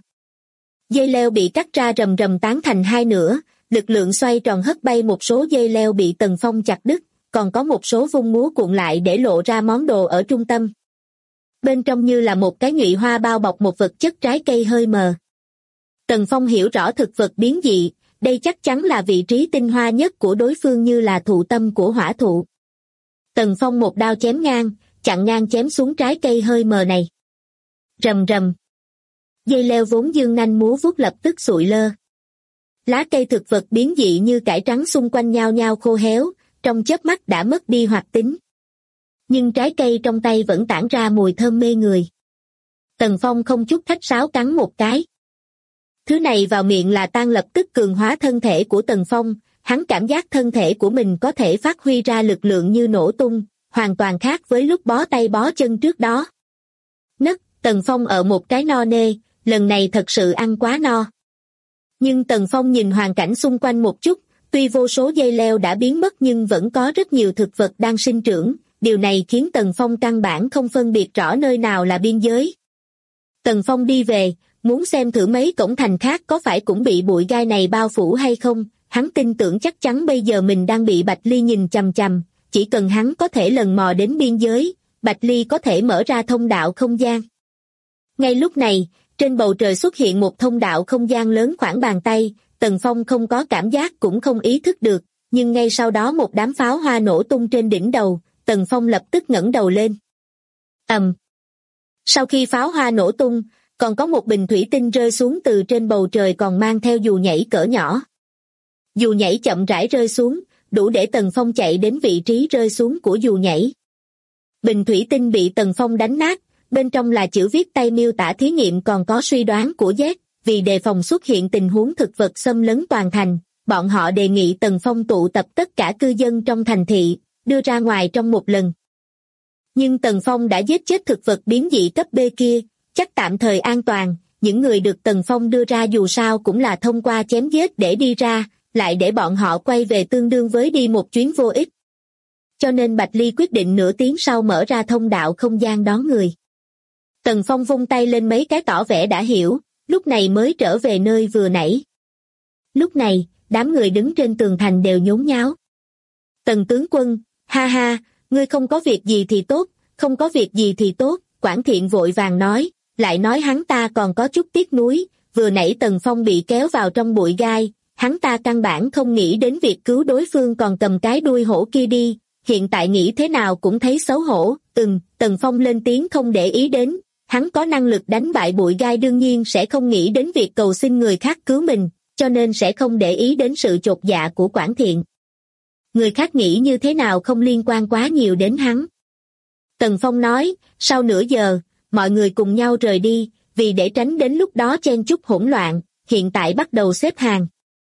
Dây leo bị cắt ra rầm rầm tán thành hai nửa, lực lượng xoay tròn hất bay một số dây leo bị Tần Phong chặt đứt, còn có một số vung múa cuộn lại để lộ ra món đồ ở trung tâm. Bên trong như là một cái nhụy hoa bao bọc một vật chất trái cây hơi mờ. Tần Phong hiểu rõ thực vật biến dị, đây chắc chắn là vị trí tinh hoa nhất của đối phương như là thụ tâm của hỏa thụ. Tần Phong một đao chém ngang, chặn ngang chém xuống trái cây hơi mờ này. Rầm rầm. Dây leo vốn dương nanh múa vuốt lập tức sụi lơ. Lá cây thực vật biến dị như cải trắng xung quanh nhao nhao khô héo, trong chớp mắt đã mất đi hoạt tính. Nhưng trái cây trong tay vẫn tản ra mùi thơm mê người. Tần Phong không chút khách sáo cắn một cái. Thứ này vào miệng là tan lập tức cường hóa thân thể của Tần Phong, hắn cảm giác thân thể của mình có thể phát huy ra lực lượng như nổ tung, hoàn toàn khác với lúc bó tay bó chân trước đó. Tần Phong ở một cái no nê, lần này thật sự ăn quá no. Nhưng Tần Phong nhìn hoàn cảnh xung quanh một chút, tuy vô số dây leo đã biến mất nhưng vẫn có rất nhiều thực vật đang sinh trưởng, điều này khiến Tần Phong căn bản không phân biệt rõ nơi nào là biên giới. Tần Phong đi về, muốn xem thử mấy cổng thành khác có phải cũng bị bụi gai này bao phủ hay không, hắn tin tưởng chắc chắn bây giờ mình đang bị Bạch Ly nhìn chằm chằm, chỉ cần hắn có thể lần mò đến biên giới, Bạch Ly có thể mở ra thông đạo không gian. Ngay lúc này, trên bầu trời xuất hiện một thông đạo không gian lớn khoảng bàn tay, Tần Phong không có cảm giác cũng không ý thức được, nhưng ngay sau đó một đám pháo hoa nổ tung trên đỉnh đầu, Tần Phong lập tức ngẩng đầu lên. Ầm. Sau khi pháo hoa nổ tung, còn có một bình thủy tinh rơi xuống từ trên bầu trời còn mang theo dù nhảy cỡ nhỏ. Dù nhảy chậm rãi rơi xuống, đủ để Tần Phong chạy đến vị trí rơi xuống của dù nhảy. Bình thủy tinh bị Tần Phong đánh nát, bên trong là chữ viết tay miêu tả thí nghiệm còn có suy đoán của Z, vì đề phòng xuất hiện tình huống thực vật xâm lấn toàn thành, bọn họ đề nghị Tần Phong tụ tập tất cả cư dân trong thành thị, đưa ra ngoài trong một lần. Nhưng Tần Phong đã giết chết thực vật biến dị cấp B kia, chắc tạm thời an toàn, những người được Tần Phong đưa ra dù sao cũng là thông qua chém giết để đi ra, lại để bọn họ quay về tương đương với đi một chuyến vô ích. Cho nên Bạch Ly quyết định nửa tiếng sau mở ra thông đạo không gian đón người. Tần Phong vung tay lên mấy cái tỏ vẻ đã hiểu, lúc này mới trở về nơi vừa nãy. Lúc này, đám người đứng trên tường thành đều nhốn nháo. Tần tướng quân, ha ha, ngươi không có việc gì thì tốt, không có việc gì thì tốt, Quản Thiện vội vàng nói, lại nói hắn ta còn có chút tiếc nuối, vừa nãy Tần Phong bị kéo vào trong bụi gai, hắn ta căn bản không nghĩ đến việc cứu đối phương còn cầm cái đuôi hổ kia đi, hiện tại nghĩ thế nào cũng thấy xấu hổ. Tần Phong lên tiếng không để ý đến, hắn có năng lực đánh bại bụi gai đương nhiên sẽ không nghĩ đến việc cầu xin người khác cứu mình, cho nên sẽ không để ý đến sự chột dạ của Quản Thiện. Người khác nghĩ như thế nào không liên quan quá nhiều đến hắn. Tần Phong nói, sau nửa giờ, mọi người cùng nhau rời đi, vì để tránh đến lúc đó chen chúc hỗn loạn, hiện tại bắt đầu xếp hàng.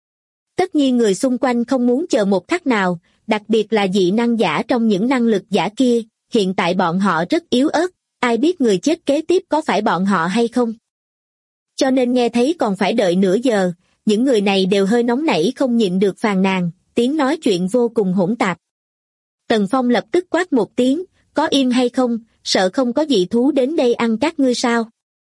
Tất nhiên người xung quanh không muốn chờ một khắc nào, đặc biệt là dị năng giả trong những năng lực giả kia, hiện tại bọn họ rất yếu ớt, ai biết người chết kế tiếp có phải bọn họ hay không. Cho nên nghe thấy còn phải đợi nửa giờ, những người này đều hơi nóng nảy không nhịn được phàn nàn, tiếng nói chuyện vô cùng hỗn tạp. Tần Phong lập tức quát một tiếng, có im hay không, sợ không có dị thú đến đây ăn các ngươi sao?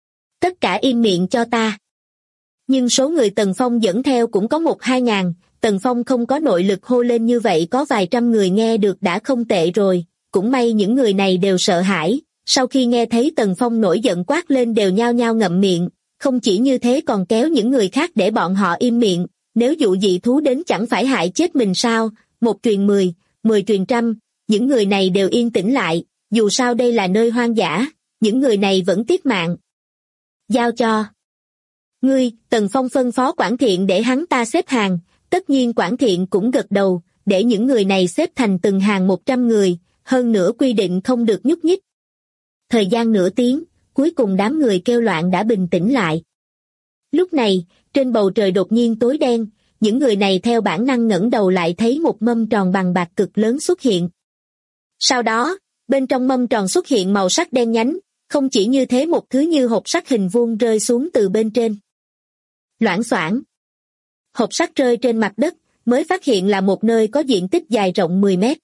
Tất cả im miệng cho ta. Nhưng số người Tần Phong dẫn theo cũng có 1-2 ngàn, Tần Phong không có nội lực hô lên như vậy có vài trăm người nghe được đã không tệ rồi, cũng may những người này đều sợ hãi, sau khi nghe thấy Tần Phong nổi giận quát lên đều nhao nhao ngậm miệng, không chỉ như thế còn kéo những người khác để bọn họ im miệng, nếu dụ dị thú đến chẳng phải hại chết mình sao, 1 truyền 10, 10 truyền trăm, những người này đều yên tĩnh lại, dù sao đây là nơi hoang dã, những người này vẫn tiếc mạng. Giao cho ngươi, Tần Phong phân phó Quản Thiện để hắn ta xếp hàng, tất nhiên Quản Thiện cũng gật đầu, để những người này xếp thành từng hàng 100 người, hơn nữa quy định không được nhúc nhích. Thời gian nửa tiếng, cuối cùng đám người kêu loạn đã bình tĩnh lại. Lúc này, trên bầu trời đột nhiên tối đen, những người này theo bản năng ngẩng đầu lại thấy một mâm tròn bằng bạc cực lớn xuất hiện. Sau đó, bên trong mâm tròn xuất hiện màu sắc đen nhánh, không chỉ như thế một thứ như hộp sắt hình vuông rơi xuống từ bên trên. Loảng xoảng. Hộp sắt rơi trên mặt đất, mới phát hiện là một nơi có diện tích dài rộng 10 mét.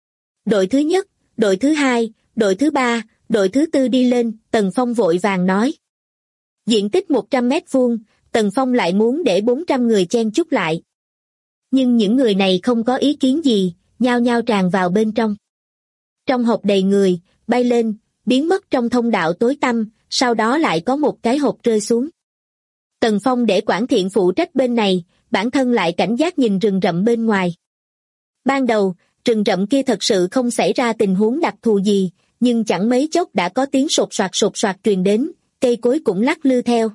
Đội thứ nhất, đội thứ hai, đội thứ ba, đội thứ tư đi lên, Tần Phong vội vàng nói. Diện tích 100 mét vuông, Tần Phong lại muốn để 400 người chen chúc lại. Nhưng những người này không có ý kiến gì, nhao nhao tràn vào bên trong. Trong hộp đầy người, bay lên, biến mất trong thông đạo tối tăm, sau đó lại có một cái hộp rơi xuống. Tần Phong để Quản Thiện phụ trách bên này, bản thân lại cảnh giác nhìn rừng rậm bên ngoài. Ban đầu, rừng rậm kia thật sự không xảy ra tình huống đặc thù gì, nhưng chẳng mấy chốc đã có tiếng sột soạt truyền đến, cây cối cũng lắc lư theo.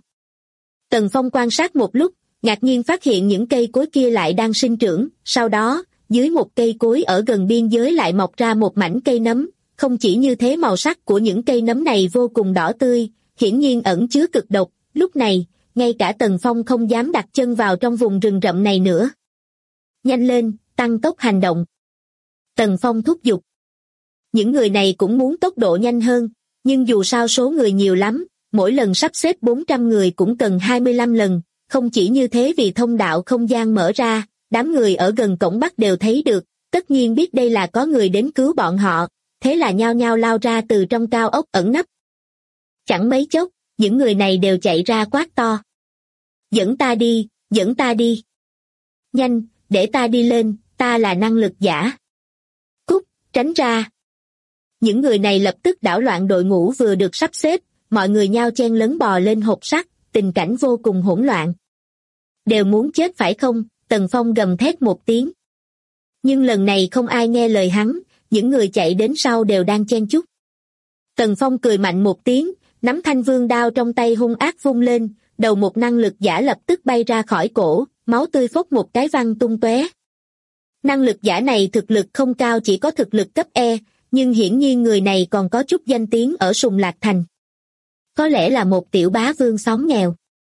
Tần Phong quan sát một lúc, ngạc nhiên phát hiện những cây cối kia lại đang sinh trưởng, sau đó, dưới một cây cối ở gần biên giới lại mọc ra một mảnh cây nấm, không chỉ như thế màu sắc của những cây nấm này vô cùng đỏ tươi, hiển nhiên ẩn chứa cực độc, lúc này, ngay cả Tần Phong không dám đặt chân vào trong vùng rừng rậm này nữa. Nhanh lên, tăng tốc hành động. Tần Phong thúc giục. Những người này cũng muốn tốc độ nhanh hơn, nhưng dù sao số người nhiều lắm, mỗi lần sắp xếp 400 người cũng cần 25 lần, không chỉ như thế vì thông đạo không gian mở ra, đám người ở gần cổng Bắc đều thấy được, tất nhiên biết đây là có người đến cứu bọn họ, thế là nhao nhao lao ra từ trong cao ốc ẩn nấp. Chẳng mấy chốc, những người này đều chạy ra quát to. Dẫn ta đi, dẫn ta đi. Nhanh, để ta đi lên, ta là năng lực giả. Cút, tránh ra. Những người này lập tức đảo loạn đội ngũ vừa được sắp xếp, mọi người nhao chen lấn bò lên hộp sắt, tình cảnh vô cùng hỗn loạn. Đều muốn chết phải không? Tần Phong gầm thét một tiếng. Nhưng lần này không ai nghe lời hắn, những người chạy đến sau đều đang chen chúc. Tần Phong cười mạnh một tiếng, nắm thanh vương đao trong tay hung ác vung lên, đầu một năng lực giả lập tức bay ra khỏi cổ, máu tươi phốc một cái văng tung tóe. Năng lực giả này thực lực không cao, chỉ có thực lực cấp E, nhưng hiển nhiên người này còn có chút danh tiếng ở Sùng Lạc Thành. Có lẽ là một tiểu bá vương xóm nghèo.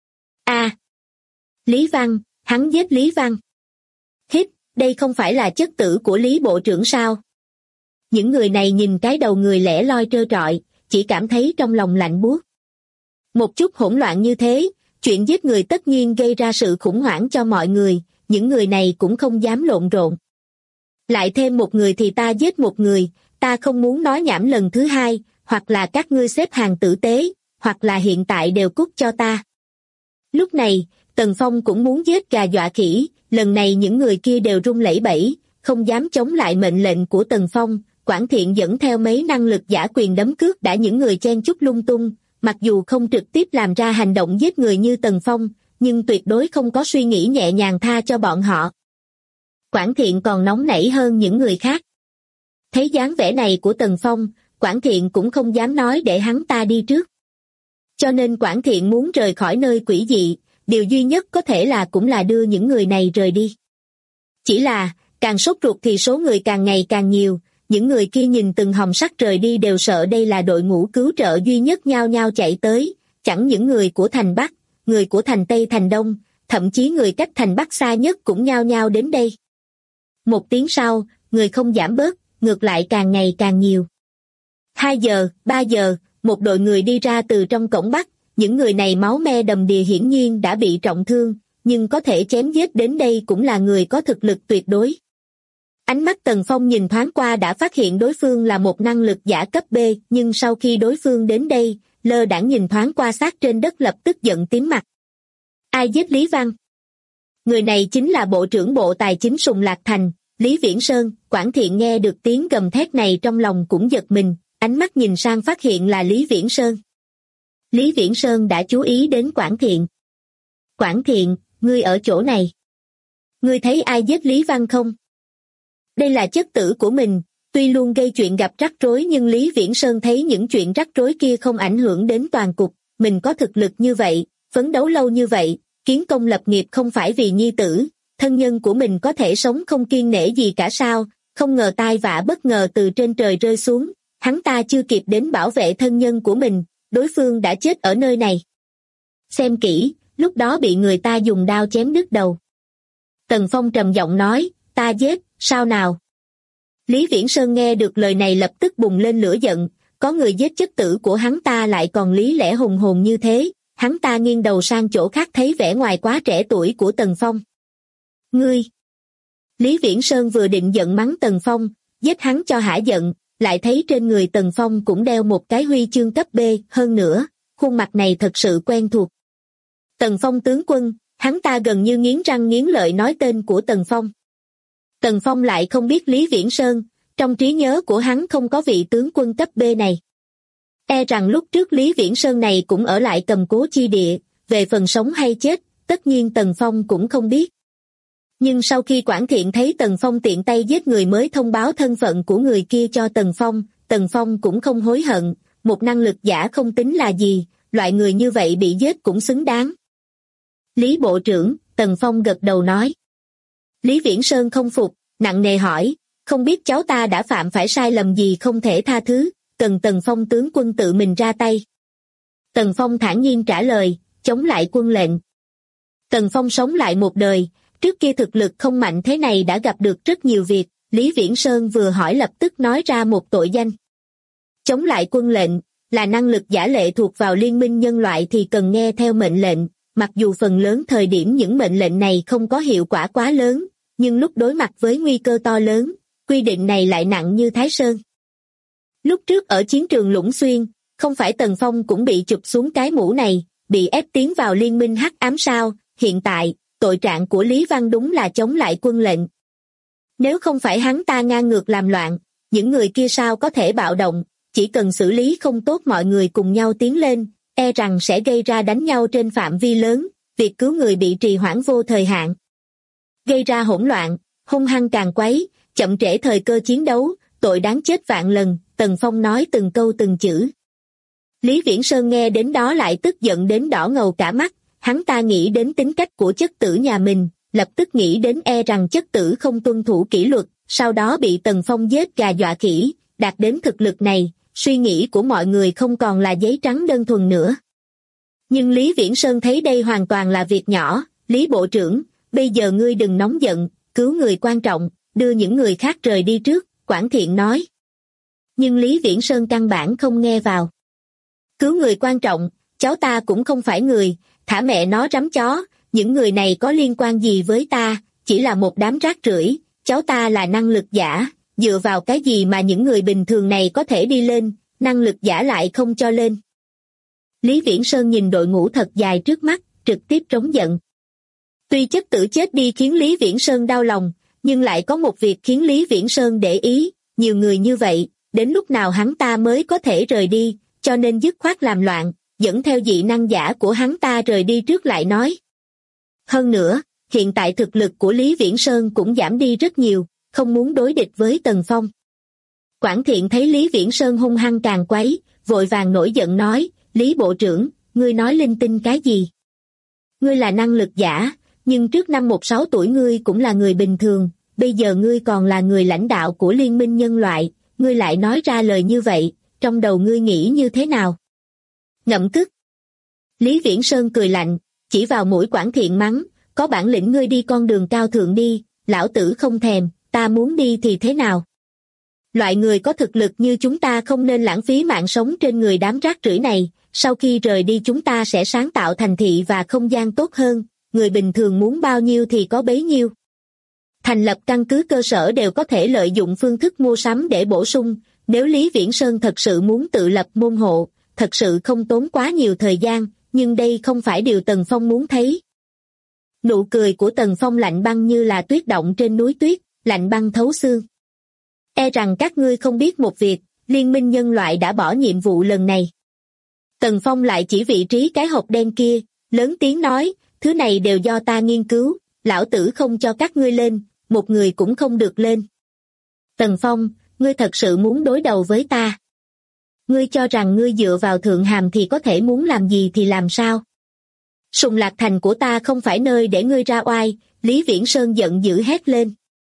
Lý Văn, hắn giết Lý Văn. Hít, đây không phải là chất tử của Lý Bộ trưởng sao? Những người này nhìn cái đầu người lẻ loi trơ trọi, chỉ cảm thấy trong lòng lạnh buốt. Một chút hỗn loạn như thế, chuyện giết người tất nhiên gây ra sự khủng hoảng cho mọi người, những người này cũng không dám lộn rộn. Lại thêm một người thì ta giết một người, ta không muốn nói nhảm lần thứ hai, hoặc là các ngươi xếp hàng tử tế, hoặc là hiện tại đều cút cho ta. Lúc này, Tần Phong cũng muốn giết gà dọa khỉ, lần này những người kia đều run lẩy bẩy, không dám chống lại mệnh lệnh của Tần Phong. Quản Thiện dẫn theo mấy năng lực giả quyền đấm cước đã những người chen chúc lung tung, mặc dù không trực tiếp làm ra hành động giết người như Tần Phong, nhưng tuyệt đối không có suy nghĩ nhẹ nhàng tha cho bọn họ. Quản Thiện còn nóng nảy hơn những người khác. Thấy dáng vẻ này của Tần Phong, Quản Thiện cũng không dám nói để hắn ta đi trước. Cho nên Quản Thiện muốn rời khỏi nơi quỷ dị, điều duy nhất có thể là cũng là đưa những người này rời đi. Chỉ là, càng sốt ruột thì số người càng ngày càng nhiều, những người kia nhìn từng hòm sắt rời đi đều sợ đây là đội ngũ cứu trợ duy nhất nhao nhao chạy tới, chẳng những người của thành Bắc, người của thành Tây thành Đông, thậm chí người cách thành Bắc xa nhất cũng nhao nhao đến đây. Một tiếng sau, người không giảm bớt, ngược lại càng ngày càng nhiều. 2 giờ, 3 giờ, một đội người đi ra từ trong cổng Bắc, những người này máu me đầm đìa hiển nhiên đã bị trọng thương, nhưng có thể chém giết đến đây cũng là người có thực lực tuyệt đối. Ánh mắt Tần Phong nhìn thoáng qua đã phát hiện đối phương là một năng lực giả cấp B, nhưng sau khi đối phương đến đây, lơ đãng nhìn thoáng qua xác trên đất lập tức giận tím mặt. Ai giết Lý Văn? Người này chính là Bộ trưởng Bộ Tài chính Sùng Lạc Thành, Lý Viễn Sơn. Quản Thiện nghe được tiếng gầm thét này trong lòng cũng giật mình, ánh mắt nhìn sang phát hiện là Lý Viễn Sơn. Lý Viễn Sơn đã chú ý đến Quản Thiện. Quản Thiện, ngươi ở chỗ này. Ngươi thấy ai giết Lý Văn không? Đây là chất tử của mình, tuy luôn gây chuyện gặp rắc rối nhưng Lý Viễn Sơn thấy những chuyện rắc rối kia không ảnh hưởng đến toàn cục, mình có thực lực như vậy, phấn đấu lâu như vậy, kiến công lập nghiệp không phải vì nhi tử, thân nhân của mình có thể sống không kiêng nể gì cả sao, không ngờ tai vạ bất ngờ từ trên trời rơi xuống, hắn ta chưa kịp đến bảo vệ thân nhân của mình, đối phương đã chết ở nơi này. Xem kỹ, lúc đó bị người ta dùng đao chém đứt đầu. Tần Phong trầm giọng nói, ta giết, sao nào? Lý Viễn Sơn nghe được lời này lập tức bùng lên lửa giận, có người giết chất tử của hắn ta lại còn lý lẽ hùng hồn như thế, hắn ta nghiêng đầu sang chỗ khác thấy vẻ ngoài quá trẻ tuổi của Tần Phong. Ngươi! Lý Viễn Sơn vừa định giận mắng Tần Phong, giết hắn cho hả giận, lại thấy trên người Tần Phong cũng đeo một cái huy chương cấp B, hơn nữa, khuôn mặt này thật sự quen thuộc. Tần Phong tướng quân, hắn ta gần như nghiến răng nghiến lợi nói tên của Tần Phong. Tần Phong lại không biết Lý Viễn Sơn, trong trí nhớ của hắn không có vị tướng quân cấp B này. E rằng lúc trước Lý Viễn Sơn này cũng ở lại Cầm Cố chi địa, về phần sống hay chết, tất nhiên Tần Phong cũng không biết. Nhưng sau khi Quản Thiện thấy Tần Phong tiện tay giết người mới thông báo thân phận của người kia cho Tần Phong cũng không hối hận, một năng lực giả không tính là gì, loại người như vậy bị giết cũng xứng đáng. Lý Bộ trưởng, Tần Phong gật đầu nói. Lý Viễn Sơn không phục, nặng nề hỏi, không biết cháu ta đã phạm phải sai lầm gì không thể tha thứ, cần Tần Phong tướng quân tự mình ra tay. Tần Phong thản nhiên trả lời, chống lại quân lệnh. Tần Phong sống lại một đời, trước kia thực lực không mạnh thế này đã gặp được rất nhiều việc, Lý Viễn Sơn vừa hỏi lập tức nói ra một tội danh. Chống lại quân lệnh, là năng lực giả lệ thuộc vào liên minh nhân loại thì cần nghe theo mệnh lệnh, mặc dù phần lớn thời điểm những mệnh lệnh này không có hiệu quả quá lớn, nhưng lúc đối mặt với nguy cơ to lớn, quy định này lại nặng như Thái Sơn. Lúc trước ở chiến trường Lũng Xuyên, không phải Tần Phong cũng bị chụp xuống cái mũ này, bị ép tiến vào liên minh hắc ám sao, hiện tại, tội trạng của Lý Văn đúng là chống lại quân lệnh. Nếu không phải hắn ta ngang ngược làm loạn, những người kia sao có thể bạo động, chỉ cần xử lý không tốt mọi người cùng nhau tiến lên, e rằng sẽ gây ra đánh nhau trên phạm vi lớn, việc cứu người bị trì hoãn vô thời hạn. Gây ra hỗn loạn, hung hăng càng quấy, chậm trễ thời cơ chiến đấu, tội đáng chết vạn lần, Tần Phong nói từng câu từng chữ. Lý Viễn Sơn nghe đến đó lại tức giận đến đỏ ngầu cả mắt, hắn ta nghĩ đến tính cách của chất tử nhà mình, lập tức nghĩ đến e rằng chất tử không tuân thủ kỷ luật, sau đó bị Tần Phong giết gà dọa khỉ, đạt đến thực lực này, suy nghĩ của mọi người không còn là giấy trắng đơn thuần nữa. Nhưng Lý Viễn Sơn thấy đây hoàn toàn là việc nhỏ, Lý Bộ trưởng, bây giờ ngươi đừng nóng giận, cứu người quan trọng, đưa những người khác rời đi trước, Quản Thiện nói. Nhưng Lý Viễn Sơn căn bản không nghe vào. Cứu người quan trọng, cháu ta cũng không phải người, thả mẹ nó rắm chó, những người này có liên quan gì với ta, chỉ là một đám rác rưởi, cháu ta là năng lực giả, dựa vào cái gì mà những người bình thường này có thể đi lên, năng lực giả lại không cho lên. Lý Viễn Sơn nhìn đội ngũ thật dài trước mắt, trực tiếp trống giận. Tuy chất tử chết đi khiến Lý Viễn Sơn đau lòng, nhưng lại có một việc khiến Lý Viễn Sơn để ý, nhiều người như vậy, đến lúc nào hắn ta mới có thể rời đi, cho nên dứt khoát làm loạn, dẫn theo dị năng giả của hắn ta rời đi trước lại nói. Hơn nữa, hiện tại thực lực của Lý Viễn Sơn cũng giảm đi rất nhiều, không muốn đối địch với Tần Phong. Quản Thiện thấy Lý Viễn Sơn hung hăng càng quấy, vội vàng nổi giận nói, Lý Bộ trưởng, ngươi nói linh tinh cái gì? Ngươi là năng lực giả, nhưng trước năm 16 tuổi ngươi cũng là người bình thường, bây giờ ngươi còn là người lãnh đạo của liên minh nhân loại, ngươi lại nói ra lời như vậy, trong đầu ngươi nghĩ như thế nào? Ngậm cứt. Lý Viễn Sơn cười lạnh, chỉ vào mũi Quản Thiện mắng, có bản lĩnh ngươi đi con đường cao thượng đi, lão tử không thèm, ta muốn đi thì thế nào? Loại người có thực lực như chúng ta không nên lãng phí mạng sống trên người đám rác rưởi này, sau khi rời đi chúng ta sẽ sáng tạo thành thị và không gian tốt hơn, người bình thường muốn bao nhiêu thì có bấy nhiêu. Thành lập căn cứ cơ sở đều có thể lợi dụng phương thức mua sắm để bổ sung, nếu Lý Viễn Sơn thật sự muốn tự lập môn hộ, thật sự không tốn quá nhiều thời gian, nhưng đây không phải điều Tần Phong muốn thấy. Nụ cười của Tần Phong lạnh băng như là tuyết động trên núi tuyết, lạnh băng thấu xương. E rằng các ngươi không biết một việc, Liên minh nhân loại đã bỏ nhiệm vụ lần này. Tần Phong lại chỉ vị trí cái hộp đen kia, lớn tiếng nói, thứ này đều do ta nghiên cứu, lão tử không cho các ngươi lên, một người cũng không được lên. Tần Phong, ngươi thật sự muốn đối đầu với ta? Ngươi cho rằng ngươi dựa vào Thượng Hàm thì có thể muốn làm gì thì làm sao? Sùng Lạc Thành của ta không phải nơi để ngươi ra oai, Lý Viễn Sơn giận dữ hét lên.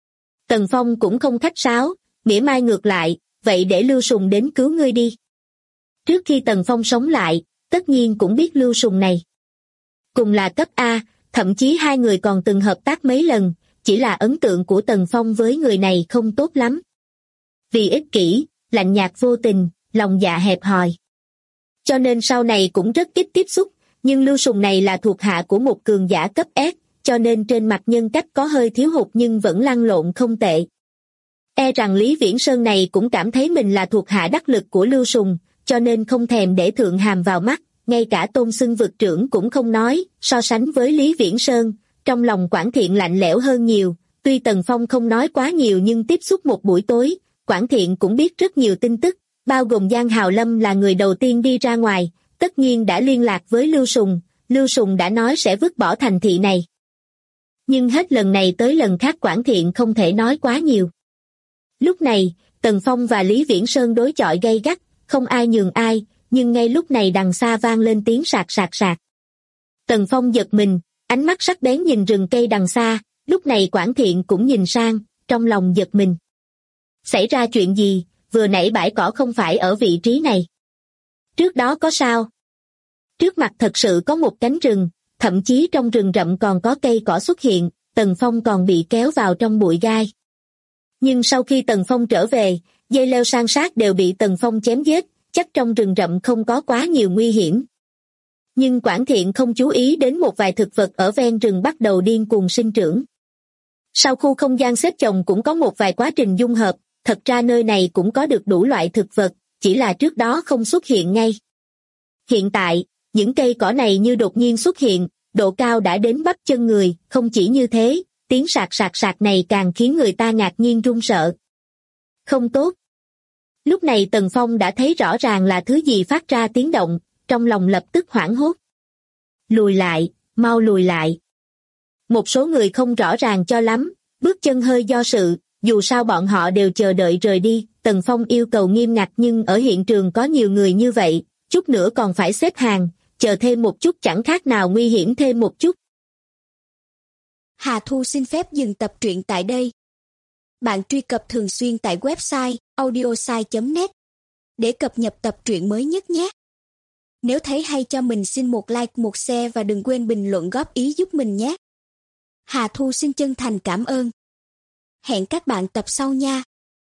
Tần Phong cũng không khách sáo, mỉa mai ngược lại, vậy để Lưu Sùng đến cứu ngươi đi. Trước khi Tần Phong sống lại, tất nhiên cũng biết Lưu Sùng này. Cùng là cấp A, thậm chí hai người còn từng hợp tác mấy lần, chỉ là ấn tượng của Tần Phong với người này không tốt lắm. Vì ích kỷ, lạnh nhạt vô tình, lòng dạ hẹp hòi. Cho nên sau này cũng rất ít tiếp xúc, nhưng Lưu Sùng này là thuộc hạ của một cường giả cấp S, cho nên trên mặt nhân cách có hơi thiếu hụt nhưng vẫn lăn lộn không tệ. E rằng Lý Viễn Sơn này cũng cảm thấy mình là thuộc hạ đắc lực của Lưu Sùng, cho nên không thèm để Thượng Hàm vào mắt, ngay cả tôn xưng vực trưởng cũng không nói, so sánh với Lý Viễn Sơn, trong lòng Quản Thiện lạnh lẽo hơn nhiều, tuy Tần Phong không nói quá nhiều nhưng tiếp xúc một buổi tối, Quản Thiện cũng biết rất nhiều tin tức, bao gồm Giang Hào Lâm là người đầu tiên đi ra ngoài, tất nhiên đã liên lạc với Lưu Sùng đã nói sẽ vứt bỏ thành thị này. Nhưng hết lần này tới lần khác Quản Thiện không thể nói quá nhiều. Lúc này, Tần Phong và Lý Viễn Sơn đối chọi gay gắt, không ai nhường ai, nhưng ngay lúc này đằng xa vang lên tiếng sạc sạc sạc. Tần Phong giật mình, ánh mắt sắc bén nhìn rừng cây đằng xa, lúc này Quản Thiện cũng nhìn sang, trong lòng giật mình. Xảy ra chuyện gì, vừa nãy bãi cỏ không phải ở vị trí này. Trước đó có sao? Trước mặt thật sự có một cánh rừng, thậm chí trong rừng rậm còn có cây cỏ xuất hiện, Tần Phong còn bị kéo vào trong bụi gai. Nhưng sau khi Tần Phong trở về, dây leo san sát đều bị Tần Phong chém giết, chắc trong rừng rậm không có quá nhiều nguy hiểm. Nhưng Quản Thiện không chú ý đến một vài thực vật ở ven rừng bắt đầu điên cuồng sinh trưởng. Sau khu không gian xếp chồng cũng có một vài quá trình dung hợp, thật ra nơi này cũng có được đủ loại thực vật, chỉ là trước đó không xuất hiện ngay. Hiện tại, những cây cỏ này như đột nhiên xuất hiện, độ cao đã đến bắp chân người, không chỉ như thế, tiếng sạc sạc sạc này càng khiến người ta ngạc nhiên run sợ. Không tốt. Lúc này Tần Phong đã thấy rõ ràng là thứ gì phát ra tiếng động, trong lòng lập tức hoảng hốt. Lùi lại, mau lùi lại. Một số người không rõ ràng cho lắm, bước chân hơi do sự, dù sao bọn họ đều chờ đợi rời đi, Tần Phong yêu cầu nghiêm ngặt nhưng ở hiện trường có nhiều người như vậy, chút nữa còn phải xếp hàng, chờ thêm một chút chẳng khác nào nguy hiểm thêm một chút. Hà Thu xin phép dừng tập truyện tại đây. Bạn truy cập thường xuyên tại website audiosai.net để cập nhật tập truyện mới nhất nhé. Nếu thấy hay cho mình xin một like, một share và đừng quên bình luận góp ý giúp mình nhé. Hà Thu xin chân thành cảm ơn. Hẹn các bạn tập sau nha.